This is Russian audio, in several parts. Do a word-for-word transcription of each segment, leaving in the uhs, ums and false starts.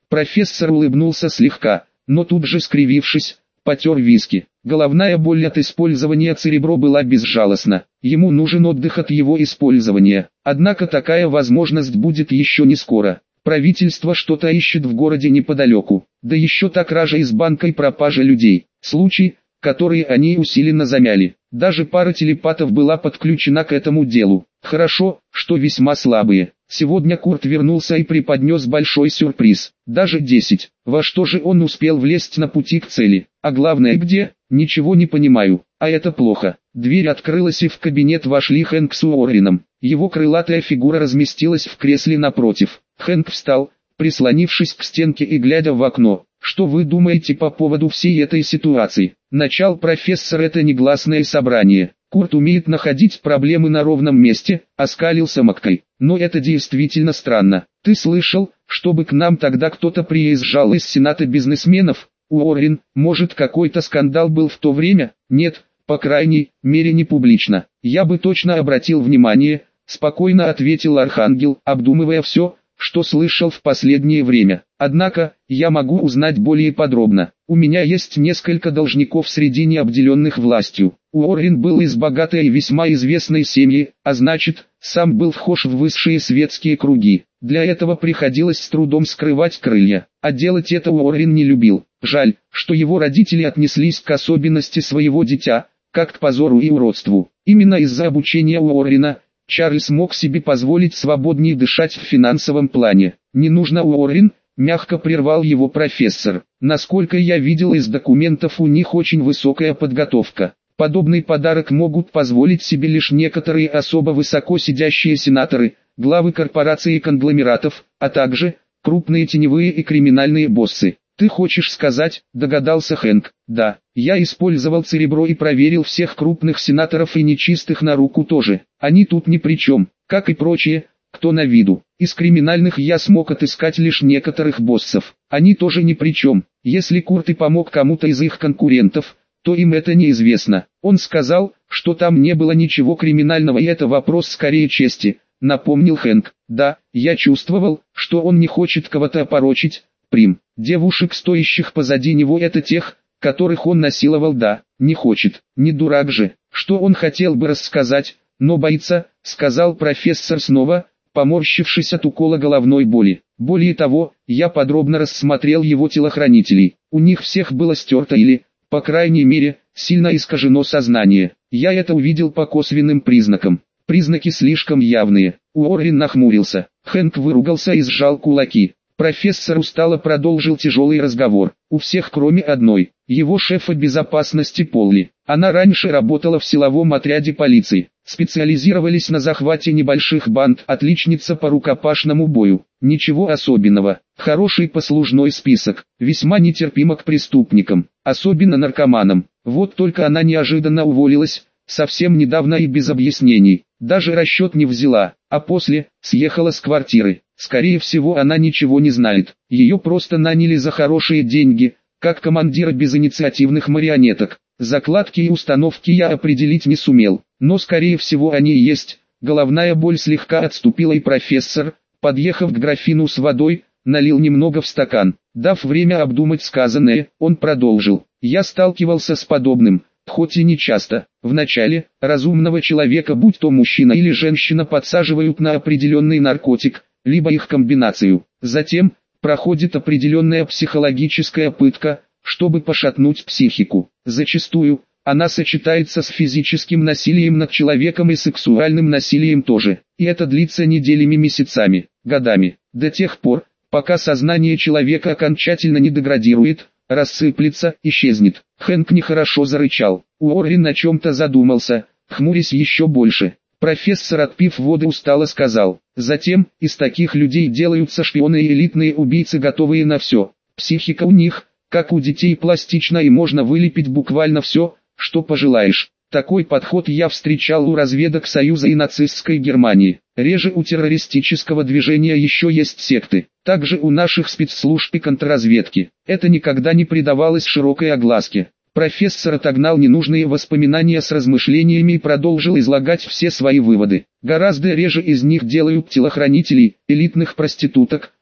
Профессор улыбнулся слегка, но тут же скривившись, потер виски. Головная боль от использования церебро была безжалостна. Ему нужен отдых от его использования. Однако такая возможность будет еще не скоро. Правительство что-то ищет в городе неподалеку. Да еще та кража из банка и пропажа людей. Случай, который они усиленно замяли. Даже пара телепатов была подключена к этому делу. Хорошо, что весьма слабые. Сегодня Курт вернулся и преподнес большой сюрприз. Даже десять. Во что же он успел влезть на пути к цели? А главное где? Ничего не понимаю. А это плохо. Дверь открылась и в кабинет вошли Хэнк с Уорреном. Его крылатая фигура разместилась в кресле напротив. Хэнк встал, прислонившись к стенке и глядя в окно. Что вы думаете по поводу всей этой ситуации? Начал профессор, это негласное собрание. Курт умеет находить проблемы на ровном месте, оскалился Маккей. Но это действительно странно. Ты слышал, чтобы к нам тогда кто-то приезжал из Сената бизнесменов? Уоррен, может какой-то скандал был в то время? Нет, по крайней мере не публично. Я бы точно обратил внимание, спокойно ответил Архангел, обдумывая все, что слышал в последнее время. Однако, я могу узнать более подробно. У меня есть несколько должников среди необделенных властью. Уоррен был из богатой и весьма известной семьи, а значит, сам был вхож в высшие светские круги. Для этого приходилось с трудом скрывать крылья. А делать это Уоррен не любил. Жаль, что его родители отнеслись к особенности своего дитя, как к позору и уродству. Именно из-за обучения Уоррена Чарльз мог себе позволить свободнее дышать в финансовом плане. «Не нужно, Уоррен», — мягко прервал его профессор. «Насколько я видел из документов, у них очень высокая подготовка. Подобный подарок могут позволить себе лишь некоторые особо высоко сидящие сенаторы, главы корпораций и конгломератов, а также крупные теневые и криминальные боссы». «Ты хочешь сказать», — догадался Хэнк. «Да, я использовал церебро и проверил всех крупных сенаторов и нечистых на руку тоже. Они тут ни при чем, как и прочие, кто на виду. Из криминальных я смог отыскать лишь некоторых боссов. Они тоже ни при чем. Если Курт и помог кому-то из их конкурентов, то им это неизвестно. Он сказал, что там не было ничего криминального, и это вопрос скорее чести», — напомнил Хэнк. «Да, я чувствовал, что он не хочет кого-то опорочить. Прим. Девушек, стоящих позади него, это тех, которых он насиловал, да, не хочет, не дурак же, что он хотел бы рассказать, но боится», — сказал профессор снова, поморщившись от укола головной боли. «Более того, я подробно рассмотрел его телохранителей, у них всех было стерто или, по крайней мере, сильно искажено сознание. Я это увидел по косвенным признакам, признаки слишком явные». Уоррен нахмурился, Хэнк выругался и сжал кулаки. Профессор устало продолжил тяжелый разговор. У всех кроме одной, его шефа безопасности Полли. Она раньше работала в силовом отряде полиции. Специализировались на захвате небольших банд, отличница по рукопашному бою. Ничего особенного. Хороший послужной список. Весьма нетерпима к преступникам, особенно наркоманам. Вот только она неожиданно уволилась, совсем недавно и без объяснений. Даже расчет не взяла, а после съехала с квартиры. Скорее всего, она ничего не знает. Ее просто наняли за хорошие деньги, как командира безинициативных марионеток. Закладки и установки я определить не сумел, но скорее всего они и есть. Головная боль слегка отступила, и профессор, подъехав к графину с водой, налил немного в стакан. Дав время обдумать сказанное, он продолжил. «Я сталкивался с подобным, хоть и не часто. Вначале, разумного человека, будь то мужчина или женщина, подсаживают на определенный наркотик, либо их комбинацию. Затем, проходит определенная психологическая пытка, чтобы пошатнуть психику. Зачастую, она сочетается с физическим насилием над человеком и сексуальным насилием тоже. И это длится неделями, месяцами, годами. До тех пор, пока сознание человека окончательно не деградирует, рассыплется, исчезнет». Хэнк нехорошо зарычал. Уоррен о чем-то задумался, хмурясь еще больше. Профессор, отпив воды, устало сказал. «Затем, из таких людей делаются шпионы и элитные убийцы, готовые на все. Психика у них, как у детей, пластична, и можно вылепить буквально все, что пожелаешь. Такой подход я встречал у разведок Союза и нацистской Германии. Реже у террористического движения еще есть секты. Также у наших спецслужб и контрразведки. Это никогда не придавалось широкой огласке». Профессор отогнал ненужные воспоминания с размышлениями и продолжил излагать все свои выводы. Гораздо реже из них делают телохранителей, элитных проституток,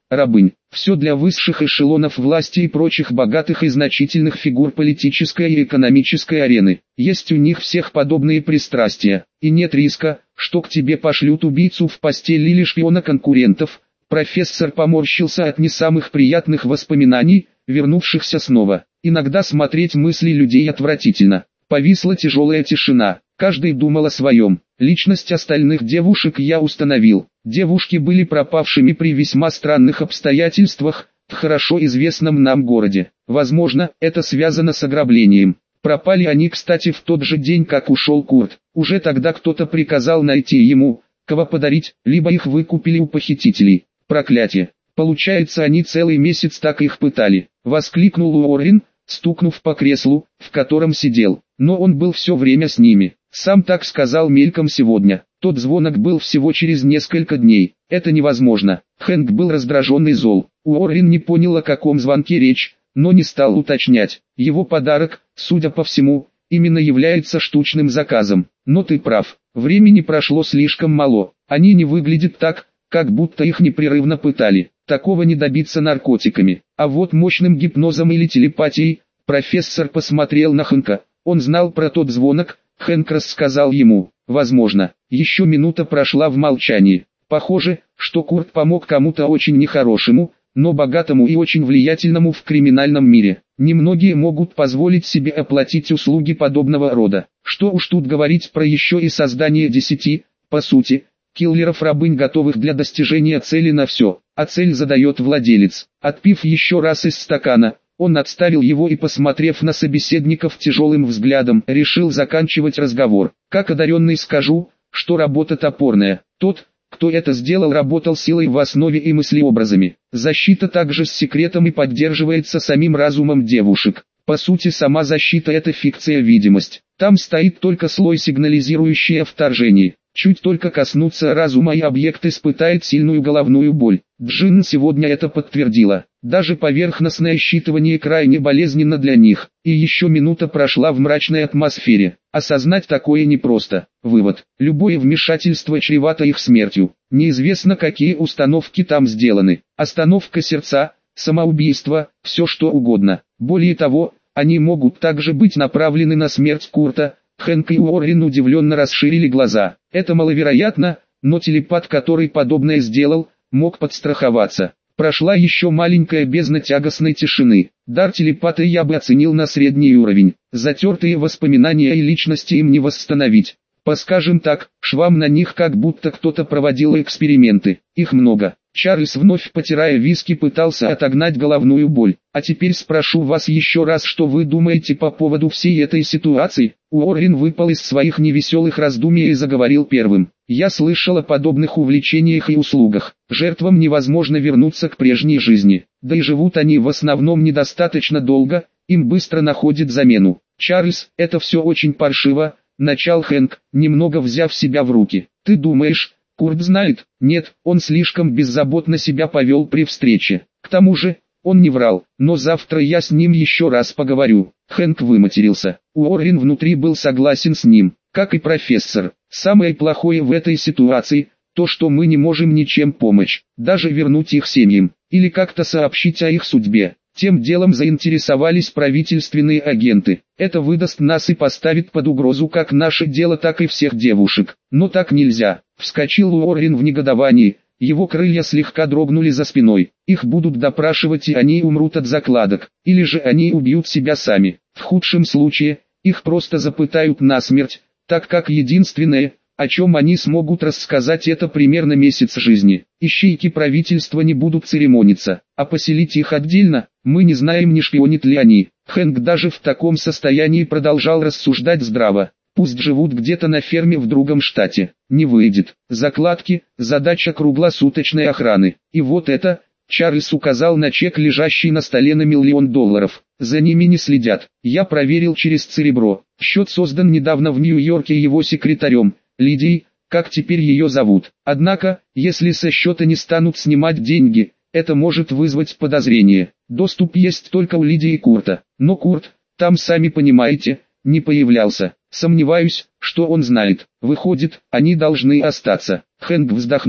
рабынь. Все для высших эшелонов власти и прочих богатых и значительных фигур политической и экономической арены. Есть у них всех подобные пристрастия, и нет риска, что к тебе пошлют убийцу в постель или шпиона конкурентов. Профессор поморщился от не самых приятных воспоминаний, вернувшихся снова. Иногда смотреть мысли людей отвратительно. Повисла тяжелая тишина, каждый думал о своем. Личность остальных девушек я установил. Девушки были пропавшими при весьма странных обстоятельствах, в хорошо известном нам городе. Возможно, это связано с ограблением. Пропали они, кстати, в тот же день, как ушел Курт. Уже тогда кто-то приказал найти ему, кого подарить, либо их выкупили у похитителей. Проклятие. Получается, они целый месяц так их пытали. Воскликнул Уоррен, стукнув по креслу, в котором сидел. Но он был все время с ними. Сам так сказал мельком сегодня. Тот звонок был всего через несколько дней. Это невозможно. Хэнк был раздражен и зол. Уоррен не понял, о каком звонке речь, но не стал уточнять. Его подарок, судя по всему, именно является штучным заказом. Но ты прав. Времени прошло слишком мало. Они не выглядят так, как будто их непрерывно пытали. Такого не добиться наркотиками. А вот мощным гипнозом или телепатией. Профессор посмотрел на Хэнка. Он знал про тот звонок. Хэнк рассказал ему. Возможно. Еще минута прошла в молчании. Похоже, что Курт помог кому-то очень нехорошему, но богатому и очень влиятельному в криминальном мире. Немногие могут позволить себе оплатить услуги подобного рода. Что уж тут говорить про еще и создание десяти, по сути, киллеров-рабынь, готовых для достижения цели на все, а цель задает владелец. Отпив еще раз из стакана, он отставил его и, посмотрев на собеседников тяжелым взглядом, решил заканчивать разговор. Как одаренный скажу, что работа топорная. Тот, кто это сделал, работал силой в основе и мыслеобразами. Защита также с секретом и поддерживается самим разумом девушек. По сути, сама защита — это фикция-видимость. Там стоит только слой, сигнализирующий о вторжении. Чуть только коснуться разума, и объект испытает сильную головную боль. Джин сегодня это подтвердила. Даже поверхностное считывание крайне болезненно для них. И еще минута прошла в мрачной атмосфере. Осознать такое непросто. Вывод. Любое вмешательство чревато их смертью. Неизвестно, какие установки там сделаны. Остановка сердца, самоубийство, все что угодно. Более того, они могут также быть направлены на смерть Курта. Хэнк и Уоррен удивленно расширили глаза. Это маловероятно, но телепат, который подобное сделал, мог подстраховаться. Прошла еще маленькая бездна тягостной тишины. Дар телепата я бы оценил на средний уровень. Затертые воспоминания и личности им не восстановить. Поскажем так, швам на них как будто кто-то проводил эксперименты. Их много. Чарльз, вновь потирая виски, пытался отогнать головную боль. А теперь спрошу вас еще раз, что вы думаете по поводу всей этой ситуации? Уоррен выпал из своих невеселых раздумий и заговорил первым. Я слышал о подобных увлечениях и услугах. Жертвам невозможно вернуться к прежней жизни. Да и живут они в основном недостаточно долго, им быстро находят замену. Чарльз, это все очень паршиво, начал Хэнк, немного взяв себя в руки. Ты думаешь, Курт знает? Нет, он слишком беззаботно себя повел при встрече. К тому же, он не врал, но завтра я с ним еще раз поговорю. Хэнк выматерился. Уоррен внутри был согласен с ним, как и профессор. Самое плохое в этой ситуации – то, что мы не можем ничем помочь, даже вернуть их семьям, или как-то сообщить о их судьбе. Тем делом заинтересовались правительственные агенты. Это выдаст нас и поставит под угрозу как наше дело, так и всех девушек. Но так нельзя. Вскочил Уоррен в негодовании. Его крылья слегка дрогнули за спиной. Их будут допрашивать, и они умрут от закладок. Или же они убьют себя сами. В худшем случае, их просто запытают насмерть, так как единственное, о чем они смогут рассказать, это примерно месяц жизни. Ищейки правительства не будут церемониться, а поселить их отдельно, мы не знаем, не шпионят ли они. Хэнк даже в таком состоянии продолжал рассуждать здраво. Пусть живут где-то на ферме в другом штате. Не выйдет. Закладки, задача круглосуточной охраны. И вот это, Чарльз указал на чек, лежащий на столе на миллион долларов. За ними не следят. Я проверил через Церебро. Счет создан недавно в Нью-Йорке его секретарем, Лидией, как теперь ее зовут. Однако, если со счета не станут снимать деньги, это может вызвать подозрение. Доступ есть только у Лидии и Курта. Но Курт, там сами понимаете, не появлялся. Сомневаюсь, что он знает. Выходит, они должны остаться. Хэнк вздохнул.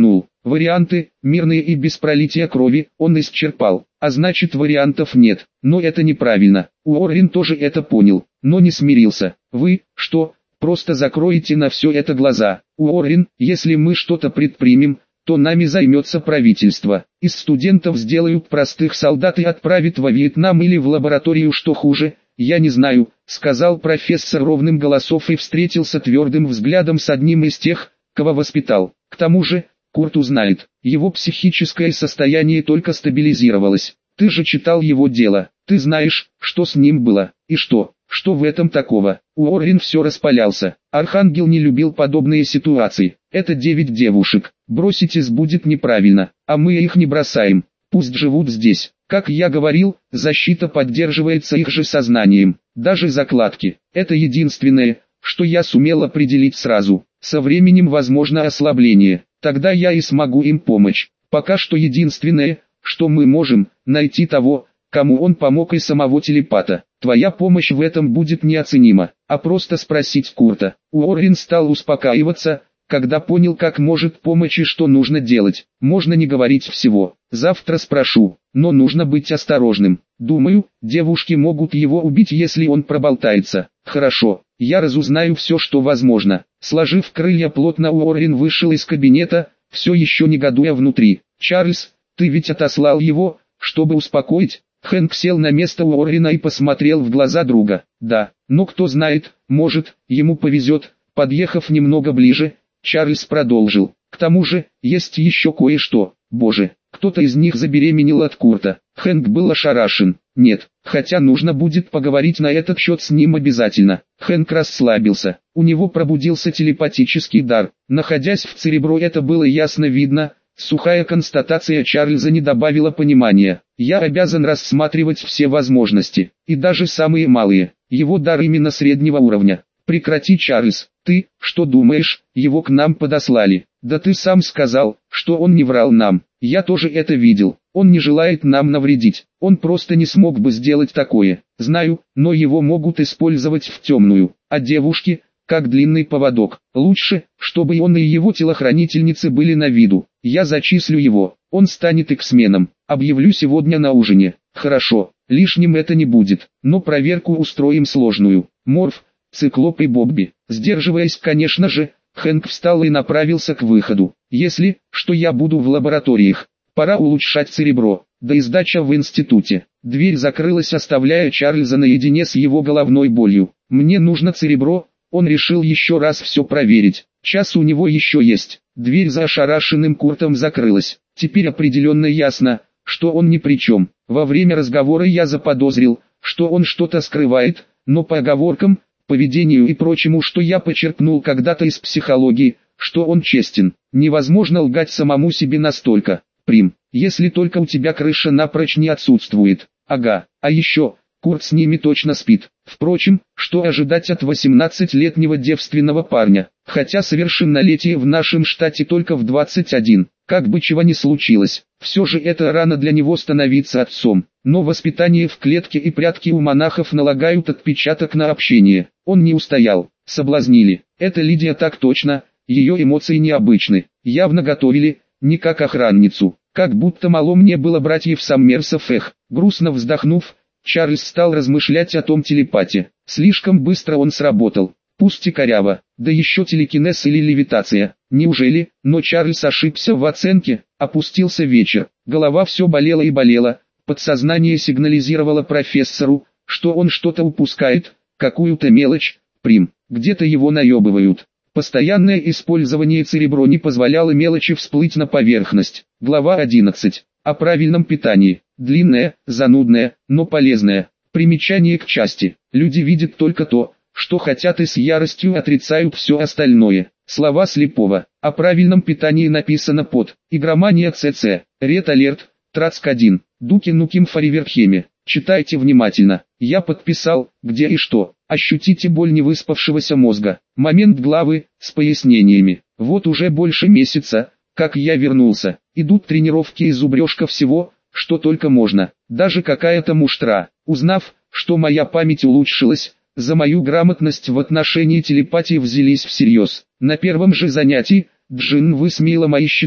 Варианты, мирные и без пролития крови, он исчерпал, а значит вариантов нет, но это неправильно. Уоррен тоже это понял, но не смирился. Вы, что, просто закроете на все это глаза? Уоррен, если мы что-то предпримем, то нами займется правительство. Из студентов сделают простых солдат и отправят во Вьетнам или в лабораторию, что хуже. «Я не знаю», — сказал профессор ровным голосом и встретился твердым взглядом с одним из тех, кого воспитал. К тому же, Курт узнает, его психическое состояние только стабилизировалось. Ты же читал его дело, ты знаешь, что с ним было, и что, что в этом такого? Уоррен все распалялся. Архангел не любил подобные ситуации. Это девять девушек, бросить их будет неправильно, а мы их не бросаем, пусть живут здесь. Как я говорил, защита поддерживается их же сознанием, даже закладки. Это единственное, что я сумел определить сразу. Со временем возможно ослабление, тогда я и смогу им помочь. Пока что единственное, что мы можем, найти того, кому он помог, и самого телепата. Твоя помощь в этом будет неоценима, а просто спросить Курта. Уоррен стал успокаиваться, когда понял, как может помочь и что нужно делать. Можно не говорить всего. Завтра спрошу, но нужно быть осторожным. Думаю, девушки могут его убить, если он проболтается. Хорошо, я разузнаю все, что возможно. Сложив крылья плотно, Уоррен вышел из кабинета, все еще негодуя внутри. Чарльз, ты ведь отослал его, чтобы успокоить? Хэнк сел на место Уоррена и посмотрел в глаза друга. Да, но кто знает, может, ему повезет. Подъехав немного ближе, Чарльз продолжил. К тому же, есть еще кое-что. Боже, кто-то из них забеременел от Курта. Хэнк был ошарашен. Нет, хотя нужно будет поговорить на этот счет с ним обязательно. Хэнк расслабился. У него пробудился телепатический дар. Находясь в Церебро, это было ясно видно. Сухая констатация Чарльза не добавила понимания. Я обязан рассматривать все возможности, и даже самые малые. Его дар именно среднего уровня. Прекрати, Чарльз. Ты, что думаешь, его к нам подослали? Да ты сам сказал, что он не врал нам. Я тоже это видел. Он не желает нам навредить. Он просто не смог бы сделать такое. Знаю, но его могут использовать в темную. А девушки, как длинный поводок. Лучше, чтобы он и его телохранительницы были на виду. Я зачислю его. Он станет эксменом. Объявлю сегодня на ужине. Хорошо, лишним это не будет. Но проверку устроим сложную. Морф, Циклоп и Бобби. Сдерживаясь, конечно же, Хэнк встал и направился к выходу. Если, что я буду в лабораториях. Пора улучшать Церебро. Да и сдача в институте. Дверь закрылась, оставляя Чарльза наедине с его головной болью. Мне нужно Церебро. Он решил еще раз все проверить. Час у него еще есть. Дверь за ошарашенным Куртом закрылась. Теперь определенно ясно, что он ни при чем. Во время разговора я заподозрил, что он что-то скрывает, но по оговоркам, поведению и прочему, что я почерпнул когда-то из психологии, что он честен. Невозможно лгать самому себе настолько. Прим, если только у тебя крыша напрочь не отсутствует. Ага, а еще, Курт с ними точно спит. Впрочем, что ожидать от восемнадцатилетнего девственного парня, хотя совершеннолетие в нашем штате только в двадцать один. Как бы чего ни случилось, все же это рано для него становиться отцом. Но воспитание в клетке и прятки у монахов налагают отпечаток на общение. Он не устоял, соблазнили. Это Лидия так точно, ее эмоции необычны. Явно готовили, не как охранницу. Как будто мало мне было братьев Саммерсов, эх. Грустно вздохнув, Чарльз стал размышлять о том телепате. Слишком быстро он сработал. Пусть и коряво, да еще телекинез или левитация. Неужели? Но Чарльз ошибся в оценке. Опустился вечер. Голова все болела и болела. Подсознание сигнализировало профессору, что он что-то упускает, какую-то мелочь. Прим, где-то его наебывают. Постоянное использование Церебро не позволяло мелочи всплыть на поверхность. Глава одиннадцать. О правильном питании. Длинное, занудное, но полезное. Примечание к части. Люди видят только то, что хотят, и с яростью отрицают все остальное. Слова слепого. О правильном питании написано под. Игромания ЦЦ. Ред Алерт. Трацк один. Дуки Нуким Фариверхеме. Читайте внимательно. Я подписал, где и что. Ощутите боль невыспавшегося мозга. Момент главы, с пояснениями. Вот уже больше месяца, как я вернулся. Идут тренировки и зубрежка всего, что только можно. Даже какая-то муштра. Узнав, что моя память улучшилась, за мою грамотность в отношении телепатии взялись всерьез. На первом же занятии, Джин высмеяла мои щиты,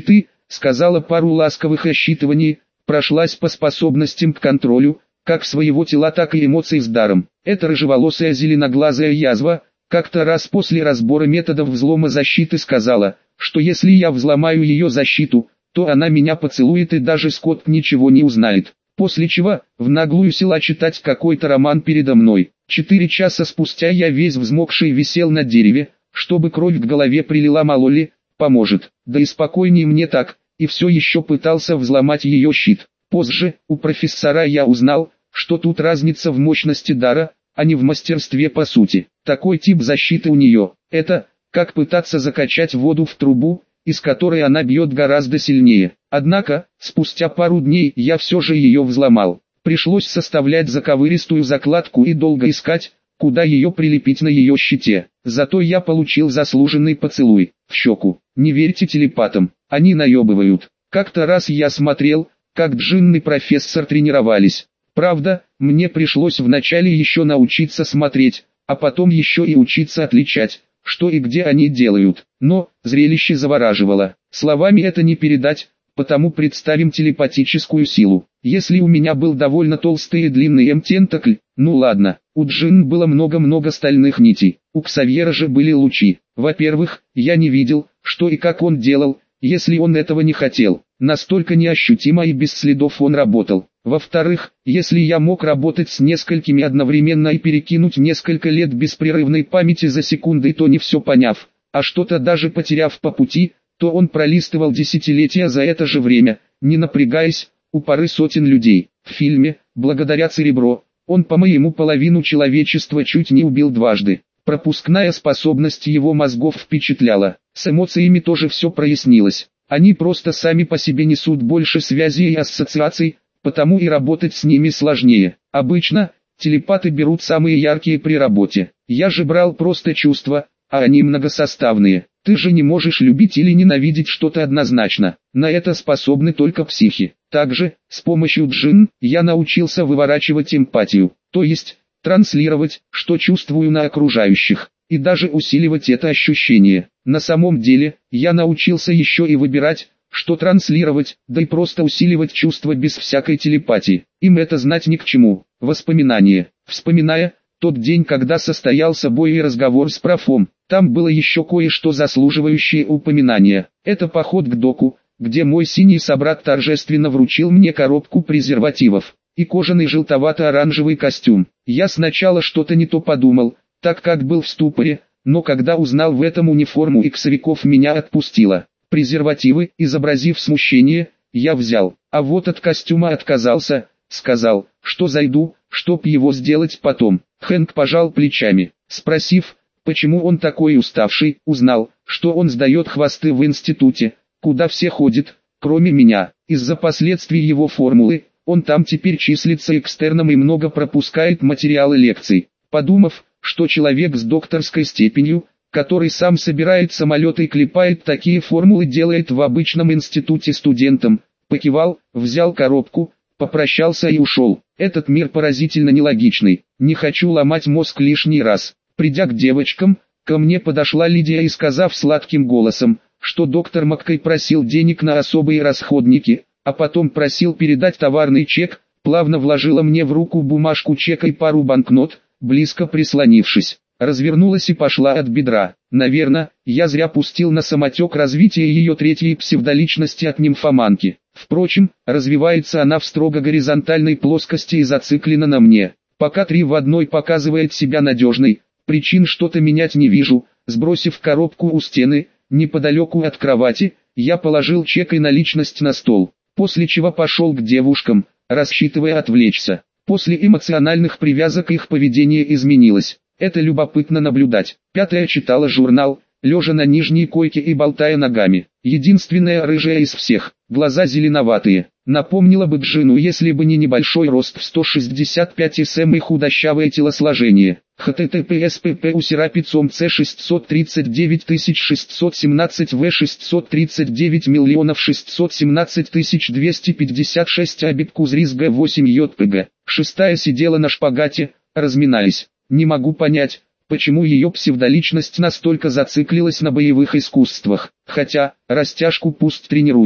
сказала пару ласковых осчитываний, прошлась по способностям к контролю, как своего тела, так и эмоций с даром. Эта рыжеволосая зеленоглазая язва, как-то раз после разбора методов взлома защиты сказала, что если я взломаю ее защиту, то она меня поцелует и даже Скотт ничего не узнает. После чего, в наглую села читать какой-то роман передо мной. Четыре часа спустя я весь взмокший висел на дереве, чтобы кровь к голове прилила, мало ли, поможет. Да и спокойнее мне так, и все еще пытался взломать ее щит. Позже, у профессора я узнал, что тут разница в мощности дара, а не в мастерстве по сути. Такой тип защиты у нее, это, как пытаться закачать воду в трубу, из которой она бьет гораздо сильнее. Однако, спустя пару дней я все же ее взломал. Пришлось составлять заковыристую закладку и долго искать, куда ее прилепить на ее щите. Зато я получил заслуженный поцелуй в щеку. Не верьте телепатам, они наебывают. Как-то раз я смотрел, как Джин и профессор тренировались. Правда, мне пришлось вначале еще научиться смотреть, а потом еще и учиться отличать, что и где они делают. Но, зрелище завораживало. Словами это не передать, потому представим телепатическую силу. Если у меня был довольно толстый и длинный М-тентакль, ну ладно, у Джин было много-много стальных нитей, у Ксавьера же были лучи. Во-первых, я не видел, что и как он делал, если он этого не хотел. Настолько неощутимо и без следов он работал. Во-вторых, если я мог работать с несколькими одновременно и перекинуть несколько лет беспрерывной памяти за секунды, то не все поняв, а что-то даже потеряв по пути, то он пролистывал десятилетия за это же время, не напрягаясь, у пары сотен людей. В фильме, благодаря Церебро, он по-моему половину человечества чуть не убил дважды. Пропускная способность его мозгов впечатляла. С эмоциями тоже все прояснилось. Они просто сами по себе несут больше связей и ассоциаций, потому и работать с ними сложнее. Обычно, телепаты берут самые яркие при работе. Я же брал просто чувства, а они многосоставные. Ты же не можешь любить или ненавидеть что-то однозначно. На это способны только психи. Также, с помощью джин, я научился выворачивать эмпатию, то есть, транслировать, что чувствую на окружающих, и даже усиливать это ощущение. На самом деле, я научился еще и выбирать, что транслировать, да и просто усиливать чувства без всякой телепатии. Им это знать ни к чему. Воспоминания. Вспоминая тот день, когда состоялся бой и разговор с профом, там было еще кое-что заслуживающее упоминания. Это поход к доку, где мой синий собрат торжественно вручил мне коробку презервативов и кожаный желтовато-оранжевый костюм. Я сначала что-то не то подумал, так как был в ступоре, но когда узнал в этом униформу иксовиков, меня отпустило. Презервативы, изобразив смущение, я взял, а вот от костюма отказался, сказал, что зайду, чтоб его сделать потом. Хэнк пожал плечами, спросив, почему он такой уставший, узнал, что он сдает хвосты в институте, куда все ходят, кроме меня. Из-за последствий его формулы, он там теперь числится экстерном и много пропускает материалы лекций. Подумав, что человек с докторской степенью, который сам собирает самолеты и клепает такие формулы, делает в обычном институте студентам, покивал, взял коробку, попрощался и ушел. Этот мир поразительно нелогичный, не хочу ломать мозг лишний раз. Придя к девочкам, ко мне подошла Лидия и, сказав сладким голосом, что доктор Маккей просил денег на особые расходники, а потом просил передать товарный чек, плавно вложила мне в руку бумажку чека и пару банкнот, близко прислонившись. Развернулась и пошла от бедра. Наверное, я зря пустил на самотек развитие ее третьей псевдоличности от нимфоманки. Впрочем, развивается она в строго горизонтальной плоскости и зациклена на мне. Пока три в одной показывает себя надежной, причин что-то менять не вижу. Сбросив коробку у стены, неподалеку от кровати, я положил чек и наличность на стол, после чего пошел к девушкам, рассчитывая отвлечься. После эмоциональных привязок их поведение изменилось. Это любопытно наблюдать. Пятая читала журнал, лежа на нижней койке и болтая ногами. Единственная рыжая из всех, глаза зеленоватые. Напомнила бы Джину, если бы не небольшой рост в сто шестьдесят пять сантиметров и худощавое телосложение. https pp усерапицом c шестьсот тридцать девять тысяч шестьсот семнадцать в шестьсот тридцать девять миллионов шестьсот семнадцать тысяч двести пятьдесят шесть абиткузрис г восемь jpg. Шестая сидела на шпагате, разминаясь. Не могу понять, почему ее псевдоличность настолько зациклилась на боевых искусствах, хотя, растяжку пусть тренирует.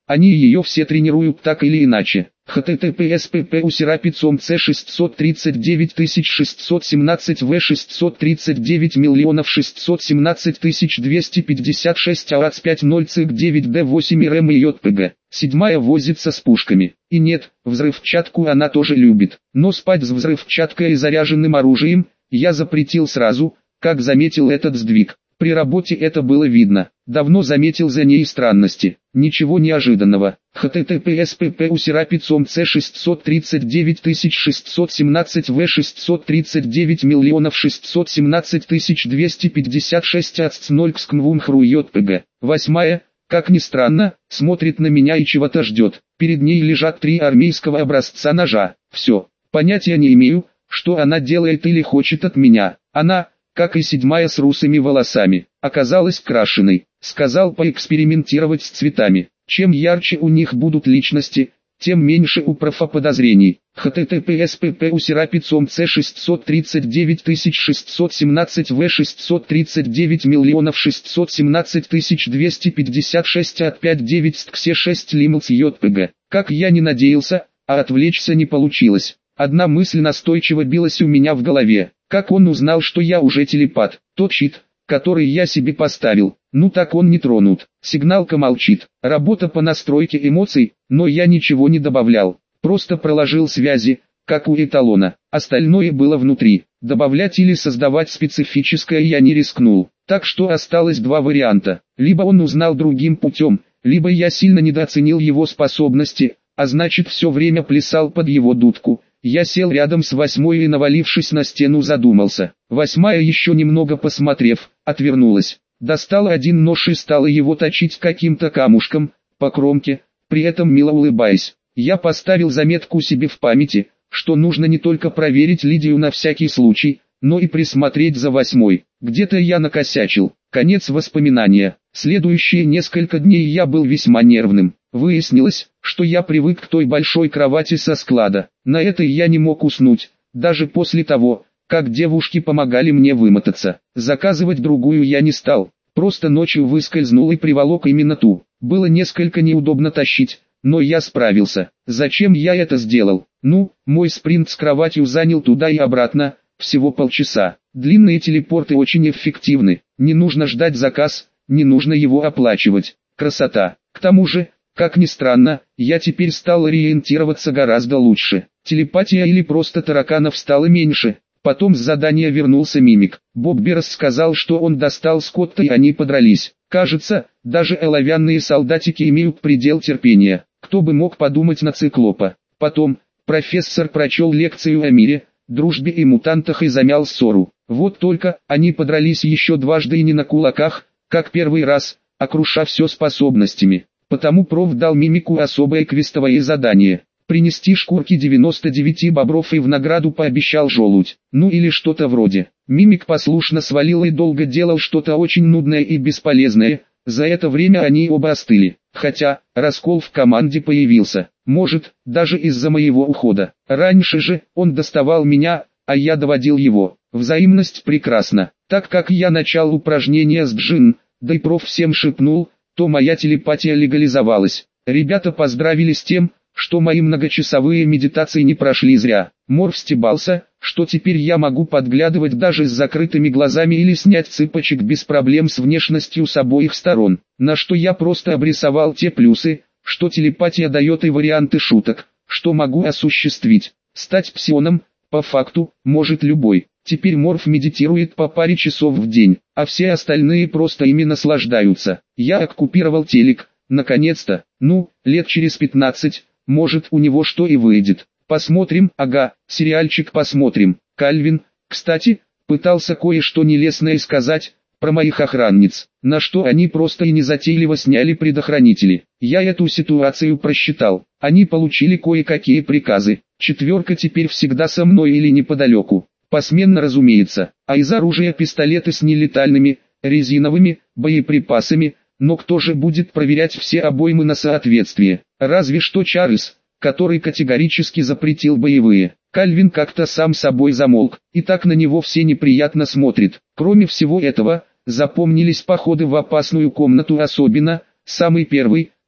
Они ее все тренируют так или иначе. https pp усерапицом c шестьсот тридцать девять тысяч шестьсот семнадцать в шестьсот тридцать девять миллионов шестьсот семнадцать тысяч двести пятьдесят шесть арац пять ноль цик девять д восемь рм и jpg. Седьмая возится с пушками. И нет, взрывчатку она тоже любит. Но спать с взрывчаткой и заряженным оружием я запретил сразу, как заметил этот сдвиг. При работе это было видно. Давно заметил за ней странности. Ничего неожиданного. https pp усерапицом c шестьсот тридцать девять тысяч шестьсот семнадцать в шестьсот тридцать девять миллионов шестьсот семнадцать тысяч двести пятьдесят шесть ац ноль кскнвумхру jpg. Восьмая, как ни странно, смотрит на меня и чего-то ждет. Перед ней лежат три армейского образца ножа. Все. Понятия не имею, что она делает или хочет от меня. Она, как и седьмая с русыми волосами, оказалась крашеной. Сказал поэкспериментировать с цветами. Чем ярче у них будут личности, тем меньше у профа подозрений. https pp усерапицом c шестьсот тридцать девять тысяч шестьсот семнадцать в шестьсот тридцать девять миллионов шестьсот семнадцать тысяч двести пятьдесят шесть от пять девять стксе шесть лимлс jpg. Как я не надеялся, а отвлечься не получилось. Одна мысль настойчиво билась у меня в голове. Как он узнал, что я уже телепат? Тот щит, который я себе поставил, ну так он не тронут. Сигналка молчит. Работа по настройке эмоций, но я ничего не добавлял. Просто проложил связи, как у эталона. Остальное было внутри. Добавлять или создавать специфическое я не рискнул. Так что осталось два варианта. Либо он узнал другим путем, либо я сильно недооценил его способности, а значит все время плясал под его дудку. Я сел рядом с восьмой и, навалившись на стену, задумался. Восьмая, еще немного посмотрев, отвернулась. Достала один нож и стала его точить каким-то камушком, по кромке, при этом мило улыбаясь. Я поставил заметку себе в памяти, что нужно не только проверить Лидию на всякий случай, но и присмотреть за восьмой. Где-то я накосячил. Конец воспоминания. Следующие несколько дней я был весьма нервным. Выяснилось, что я привык к той большой кровати со склада. На этой я не мог уснуть, даже после того, как девушки помогали мне вымотаться. Заказывать другую я не стал, просто ночью выскользнул и приволок именно ту. Было несколько неудобно тащить, но я справился. Зачем я это сделал? Ну, мой спринт с кроватью занял туда и обратно, всего полчаса. Длинные телепорты очень эффективны, не нужно ждать заказ, не нужно его оплачивать. Красота. К тому же, как ни странно, я теперь стал ориентироваться гораздо лучше. Телепатия или просто тараканов стало меньше. Потом с задания вернулся Мимик. Бобби рассказал, что он достал Скотта и они подрались. Кажется, даже оловянные солдатики имеют предел терпения. Кто бы мог подумать на циклопа. Потом, профессор прочел лекцию о мире, дружбе и мутантах и замял ссору. Вот только, они подрались еще дважды и не на кулаках, как первый раз, а круша все способностями. Потому проф дал Мимику особое квестовое задание. Принести шкурки девяноста девяти бобров и в награду пообещал желудь. Ну или что-то вроде. Мимик послушно свалил и долго делал что-то очень нудное и бесполезное. За это время они оба остыли. Хотя, раскол в команде появился. Может, даже из-за моего ухода. Раньше же, он доставал меня, а я доводил его. Взаимность прекрасна. Так как я начал упражнения с Джин, да и проф всем шепнул, то моя телепатия легализовалась. Ребята поздравили с тем, что мои многочасовые медитации не прошли зря. Морф стебался, что теперь я могу подглядывать даже с закрытыми глазами или снять цыпочек без проблем с внешностью с обоих сторон. На что я просто обрисовал те плюсы, что телепатия дает, и варианты шуток, что могу осуществить. Стать псионом, по факту, может любой. Теперь Морф медитирует по паре часов в день, а все остальные просто ими наслаждаются. Я оккупировал телек, наконец-то. Ну, лет через пятнадцать, может у него что и выйдет. Посмотрим, ага, сериальчик посмотрим. Кальвин, кстати, пытался кое-что нелестное сказать про моих охранниц, на что они просто и незатейливо сняли предохранители. Я эту ситуацию просчитал. Они получили кое-какие приказы. Четверка теперь всегда со мной или неподалеку. Посменно, разумеется, а из оружия пистолеты с нелетальными, резиновыми, боеприпасами, но кто же будет проверять все обоймы на соответствие? Разве что Чарльз, который категорически запретил боевые. Кальвин как-то сам собой замолк, и так на него все неприятно смотрят. Кроме всего этого, запомнились походы в опасную комнату, особенно, самый первый,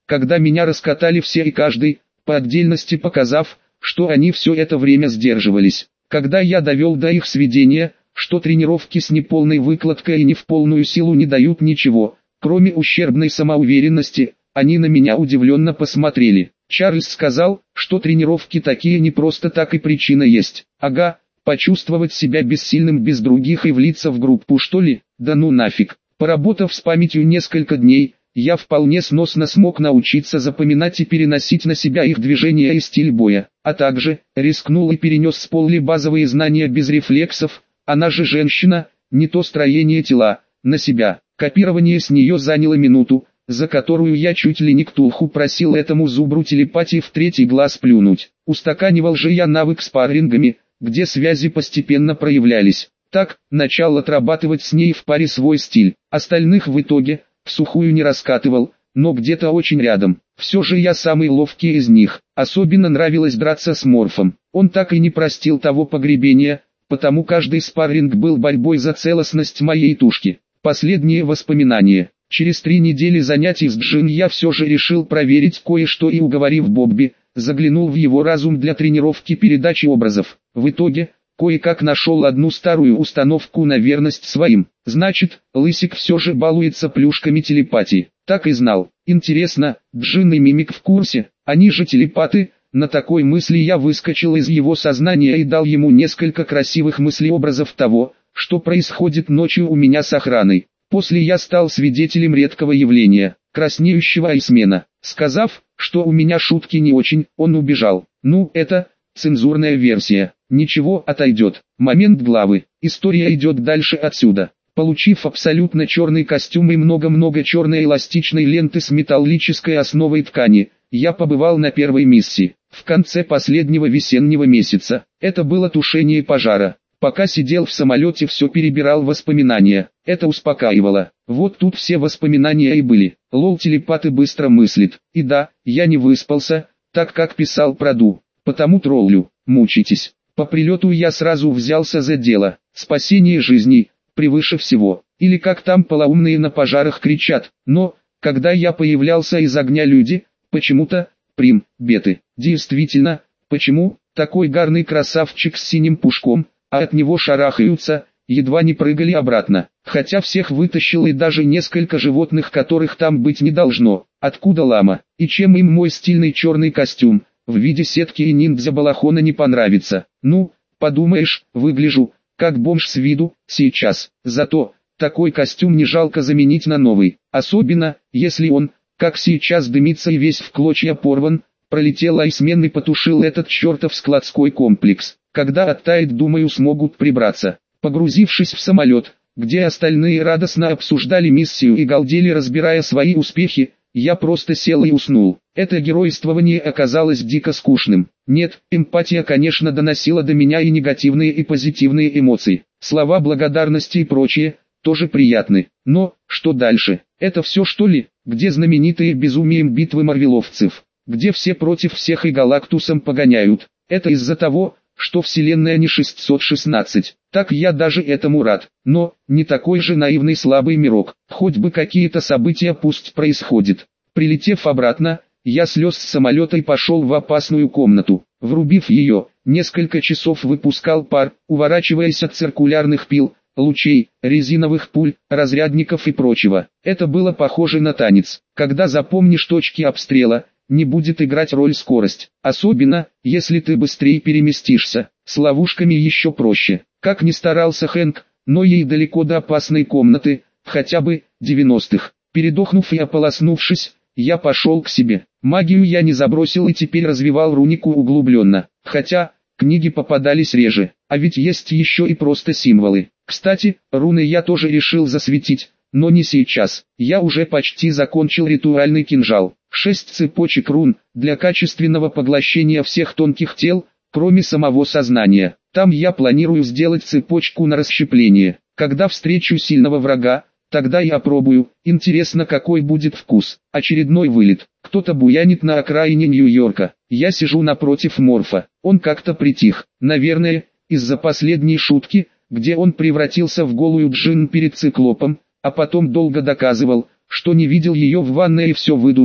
когда меня раскатали все и каждый, по отдельности показав, что они все это время сдерживались. Когда я довел до их сведения, что тренировки с неполной выкладкой и не в полную силу не дают ничего, кроме ущербной самоуверенности, они на меня удивленно посмотрели. Чарльз сказал, что тренировки такие не просто так и причина есть. Ага, почувствовать себя бессильным без других и влиться в группу что ли? Да ну нафиг. Поработав с памятью несколько дней, я вполне сносно смог научиться запоминать и переносить на себя их движения и стиль боя, а также рискнул и перенес с Полли базовые знания без рефлексов, она же женщина, не то строение тела, на себя. Копирование с нее заняло минуту, за которую я чуть ли не ктулху просил этому зубру телепатии в третий глаз плюнуть. Устаканивал же я навык спаррингами, где связи постепенно проявлялись. Так, начал отрабатывать с ней в паре свой стиль, остальных в итоге, всухую не раскатывал, но где-то очень рядом. Все же я самый ловкий из них, особенно нравилось драться с Морфом. Он так и не простил того погребения, потому каждый спарринг был борьбой за целостность моей тушки. Последние воспоминания. Через три недели занятий с Джин я все же решил проверить кое-что и, уговорив Бобби, заглянул в его разум для тренировки передачи образов. В итоге, кое-как нашел одну старую установку на верность своим. Значит, Лысик все же балуется плюшками телепатии. Так и знал. Интересно, Джин и Мимик в курсе? Они же телепаты. На такой мысли я выскочил из его сознания и дал ему несколько красивых мыслеобразов того, что происходит ночью у меня с охраной. После я стал свидетелем редкого явления, краснеющего айсмена. Сказав, что у меня шутки не очень, он убежал. Ну, это цензурная версия. Ничего, отойдет. Момент главы. История идет дальше отсюда. Получив абсолютно черный костюм и много-много черной эластичной ленты с металлической основой ткани, я побывал на первой миссии. В конце последнего весеннего месяца. Это было тушение пожара. Пока сидел в самолете, все перебирал воспоминания. Это успокаивало. Вот тут все воспоминания и были. Лол, телепаты быстро мыслит. И да, я не выспался, так как писал про Ду. Потому троллю. Мучитесь. По прилету я сразу взялся за дело. Спасение жизней превыше всего. Или как там полоумные на пожарах кричат. Но, когда я появлялся из огня, люди, почему-то, прим, беты. Действительно, почему, такой гарный красавчик с синим пушком, а от него шарахаются, едва не прыгали обратно. Хотя всех вытащил и даже несколько животных, которых там быть не должно. Откуда лама? И чем им мой стильный черный костюм, в виде сетки и ниндзя-балахона не понравится? Ну, подумаешь, выгляжу, как бомж с виду, сейчас. Зато, такой костюм не жалко заменить на новый. Особенно, если он, как сейчас, дымится и весь в клочья порван. Пролетел айсмен и потушил этот чертов складской комплекс. Когда оттает, думаю, смогут прибраться. Погрузившись в самолет, где остальные радостно обсуждали миссию и галдели, разбирая свои успехи, я просто сел и уснул. Это геройствование оказалось дико скучным. Нет, эмпатия, конечно, доносила до меня и негативные, и позитивные эмоции. Слова благодарности и прочее, тоже приятны. Но, что дальше? Это все что ли? Где знаменитые безумием битвы марвеловцев? Где все против всех и Галактусом погоняют? Это из-за того, что вселенная не шестьсот шестнадцать. Так я даже этому рад. Но, не такой же наивный слабый мирок. Хоть бы какие-то события пусть происходят. Прилетев обратно, я слез с самолета и пошел в опасную комнату. Врубив ее, несколько часов выпускал пар, уворачиваясь от циркулярных пил, лучей, резиновых пуль, разрядников и прочего. Это было похоже на танец. Когда запомнишь точки обстрела, не будет играть роль скорость. Особенно, если ты быстрее переместишься. С ловушками еще проще. Как ни старался Хэнк, но ей далеко до опасной комнаты, хотя бы девяностых. Передохнув и ополоснувшись, я пошел к себе. Магию я не забросил и теперь развивал рунику углубленно. Хотя, книги попадались реже. А ведь есть еще и просто символы. Кстати, руны я тоже решил засветить. Но не сейчас. Я уже почти закончил ритуальный кинжал. Шесть цепочек рун, для качественного поглощения всех тонких тел, кроме самого сознания. Там я планирую сделать цепочку на расщепление. Когда встречу сильного врага, тогда я опробую. Интересно, какой будет вкус. Очередной вылет. Кто-то буянит на окраине Нью-Йорка. Я сижу напротив Морфа. Он как-то притих. Наверное, из-за последней шутки, где он превратился в голую Джин перед циклопом, а потом долго доказывал, что не видел ее в ванной и все выдумал,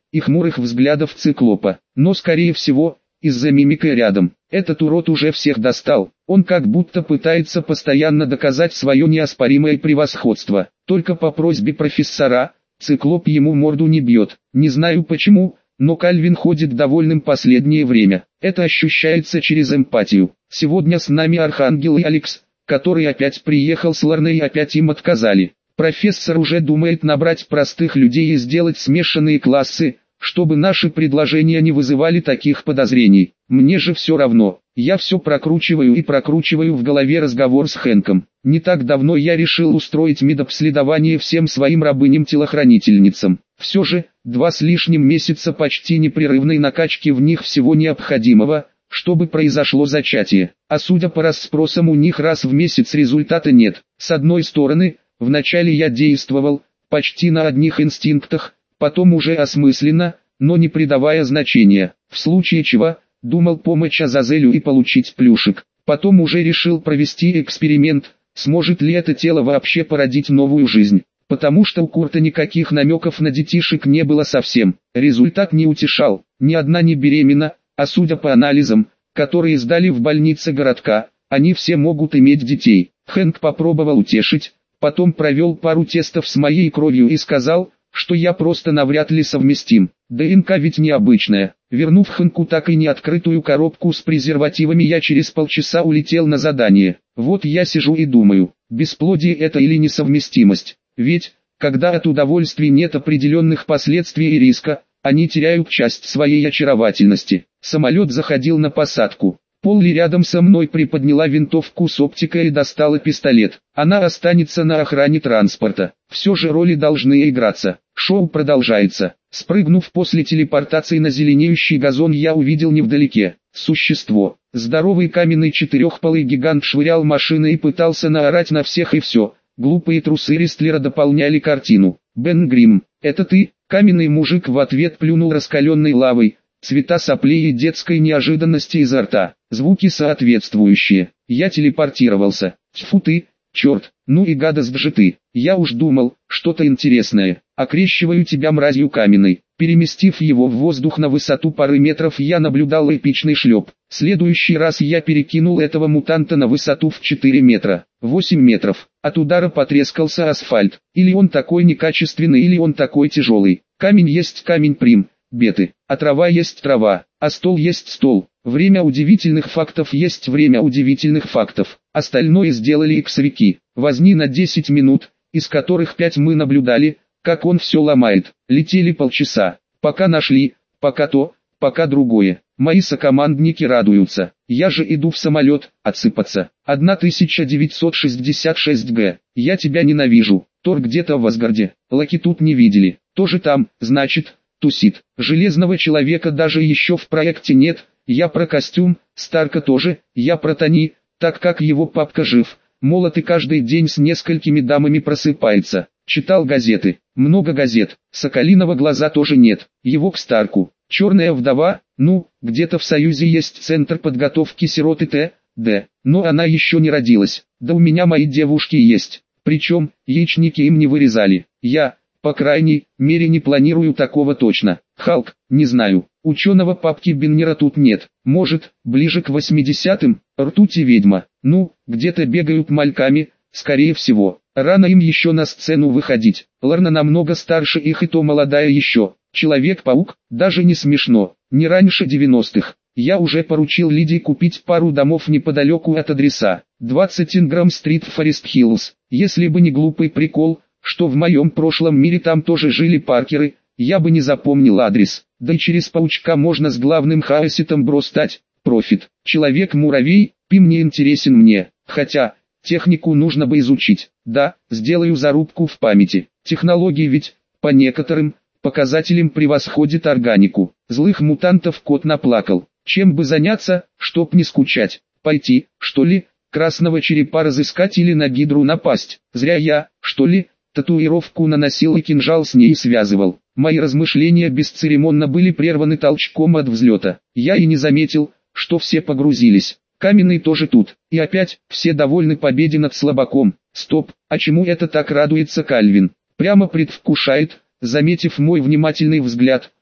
и хмурых взглядов циклопа, но скорее всего, из-за мимики рядом. Этот урод уже всех достал, он как будто пытается постоянно доказать свое неоспоримое превосходство. Только по просьбе профессора, циклоп ему морду не бьет. Не знаю почему, но Кальвин ходит довольным последнее время. Это ощущается через эмпатию. Сегодня с нами Архангел и Алекс, который опять приехал с Лорной и опять им отказали. Профессор уже думает набрать простых людей и сделать смешанные классы, чтобы наши предложения не вызывали таких подозрений. Мне же все равно, я все прокручиваю и прокручиваю в голове разговор с Хэнком. Не так давно я решил устроить медобследование всем своим рабыням-телохранительницам. Все же, два с лишним месяца почти непрерывной накачки в них всего необходимого, чтобы произошло зачатие. А судя по расспросам, у них раз в месяц результата нет. С одной стороны, вначале я действовал, почти на одних инстинктах, потом уже осмысленно, но не придавая значения, в случае чего, думал помочь Азазелю и получить плюшек. Потом уже решил провести эксперимент, сможет ли это тело вообще породить новую жизнь. Потому что у Курта никаких намеков на детишек не было совсем. Результат не утешал, ни одна не беременна, а судя по анализам, которые сдали в больнице городка, они все могут иметь детей. Хэнк попробовал утешить, потом провел пару тестов с моей кровью и сказал, что я просто навряд ли совместим. ДНК ведь необычная. Вернув Хэнку так и не открытую коробку с презервативами, я через полчаса улетел на задание. Вот я сижу и думаю, бесплодие это или несовместимость. Ведь, когда от удовольствия нет определенных последствий и риска, они теряют часть своей очаровательности. Самолет заходил на посадку. Полли рядом со мной приподняла винтовку с оптикой и достала пистолет. Она останется на охране транспорта. Все же роли должны играться. Шоу продолжается. Спрыгнув после телепортации на зеленеющий газон, я увидел невдалеке существо. Здоровый каменный четырехпалый гигант швырял машины и пытался наорать на всех и все. Глупые трусы рестлера дополняли картину. «Бен Грим, это ты?» Каменный мужик в ответ плюнул раскаленной лавой. Цвета соплей и детской неожиданности изо рта. Звуки соответствующие. Я телепортировался. Тьфу ты, черт, ну и гадость же ты. Я уж думал, что-то интересное. Окрещиваю тебя мразью каменной. Переместив его в воздух на высоту пары метров, я наблюдал эпичный шлеп. В следующий раз я перекинул этого мутанта на высоту в четыре метра. восемь метров. От удара потрескался асфальт. Или он такой некачественный, или он такой тяжелый. Камень есть камень прим. Беты, а трава есть трава, а стол есть стол. Время удивительных фактов есть время удивительных фактов. Остальное сделали иксовики. Возни на десять минут, из которых пять мы наблюдали, как он все ломает. Летели полчаса, пока нашли, пока то, пока другое. Мои сокомандники радуются. Я же иду в самолет, отсыпаться. тысяча девятьсот шестьдесят шесть гэ. Я тебя ненавижу. Тор где-то в Асгарде. Лаки тут не видели. Тоже там, значит, тусит. Железного человека даже еще в проекте нет. Я про костюм, Старка тоже, я про Тони, так как его папка жив. Молот и каждый день с несколькими дамами просыпается. Читал газеты, много газет. Соколиного глаза тоже нет. Его к Старку. Черная вдова, ну, где-то в Союзе есть центр подготовки сироты Т, Д. Но она еще не родилась. Да у меня мои девушки есть. Причем, яичники им не вырезали. Я, по крайней мере, не планирую такого точно. Халк, не знаю. Ученого папки Беннера тут нет. Может, ближе к восьмидесятым, ртуть и ведьма. Ну, где-то бегают мальками, скорее всего. Рано им еще на сцену выходить. Лорна намного старше их и то молодая еще. Человек-паук, даже не смешно. Не раньше девяностых. Я уже поручил Лидии купить пару домов неподалеку от адреса. двадцать Инграм-стрит в Форест-Хиллз. Если бы не глупый прикол, что в моем прошлом мире там тоже жили Паркеры, я бы не запомнил адрес. Да и через паучка можно с главным хаоситом бро стать. Профит. Человек-муравей, Пим не интересен мне. Хотя, технику нужно бы изучить. Да, сделаю зарубку в памяти. Технологии ведь, по некоторым показателям, превосходит органику. Злых мутантов кот наплакал. Чем бы заняться, чтоб не скучать? Пойти, что ли, красного черепа разыскать или на гидру напасть? Зря я, что ли, татуировку наносил и кинжал с ней связывал. Мои размышления бесцеремонно были прерваны толчком от взлета. Я и не заметил, что все погрузились. Каменный тоже тут. И опять, все довольны победе над слабаком. Стоп, а чему это так радуется Кальвин? Прямо предвкушает, заметив мой внимательный взгляд.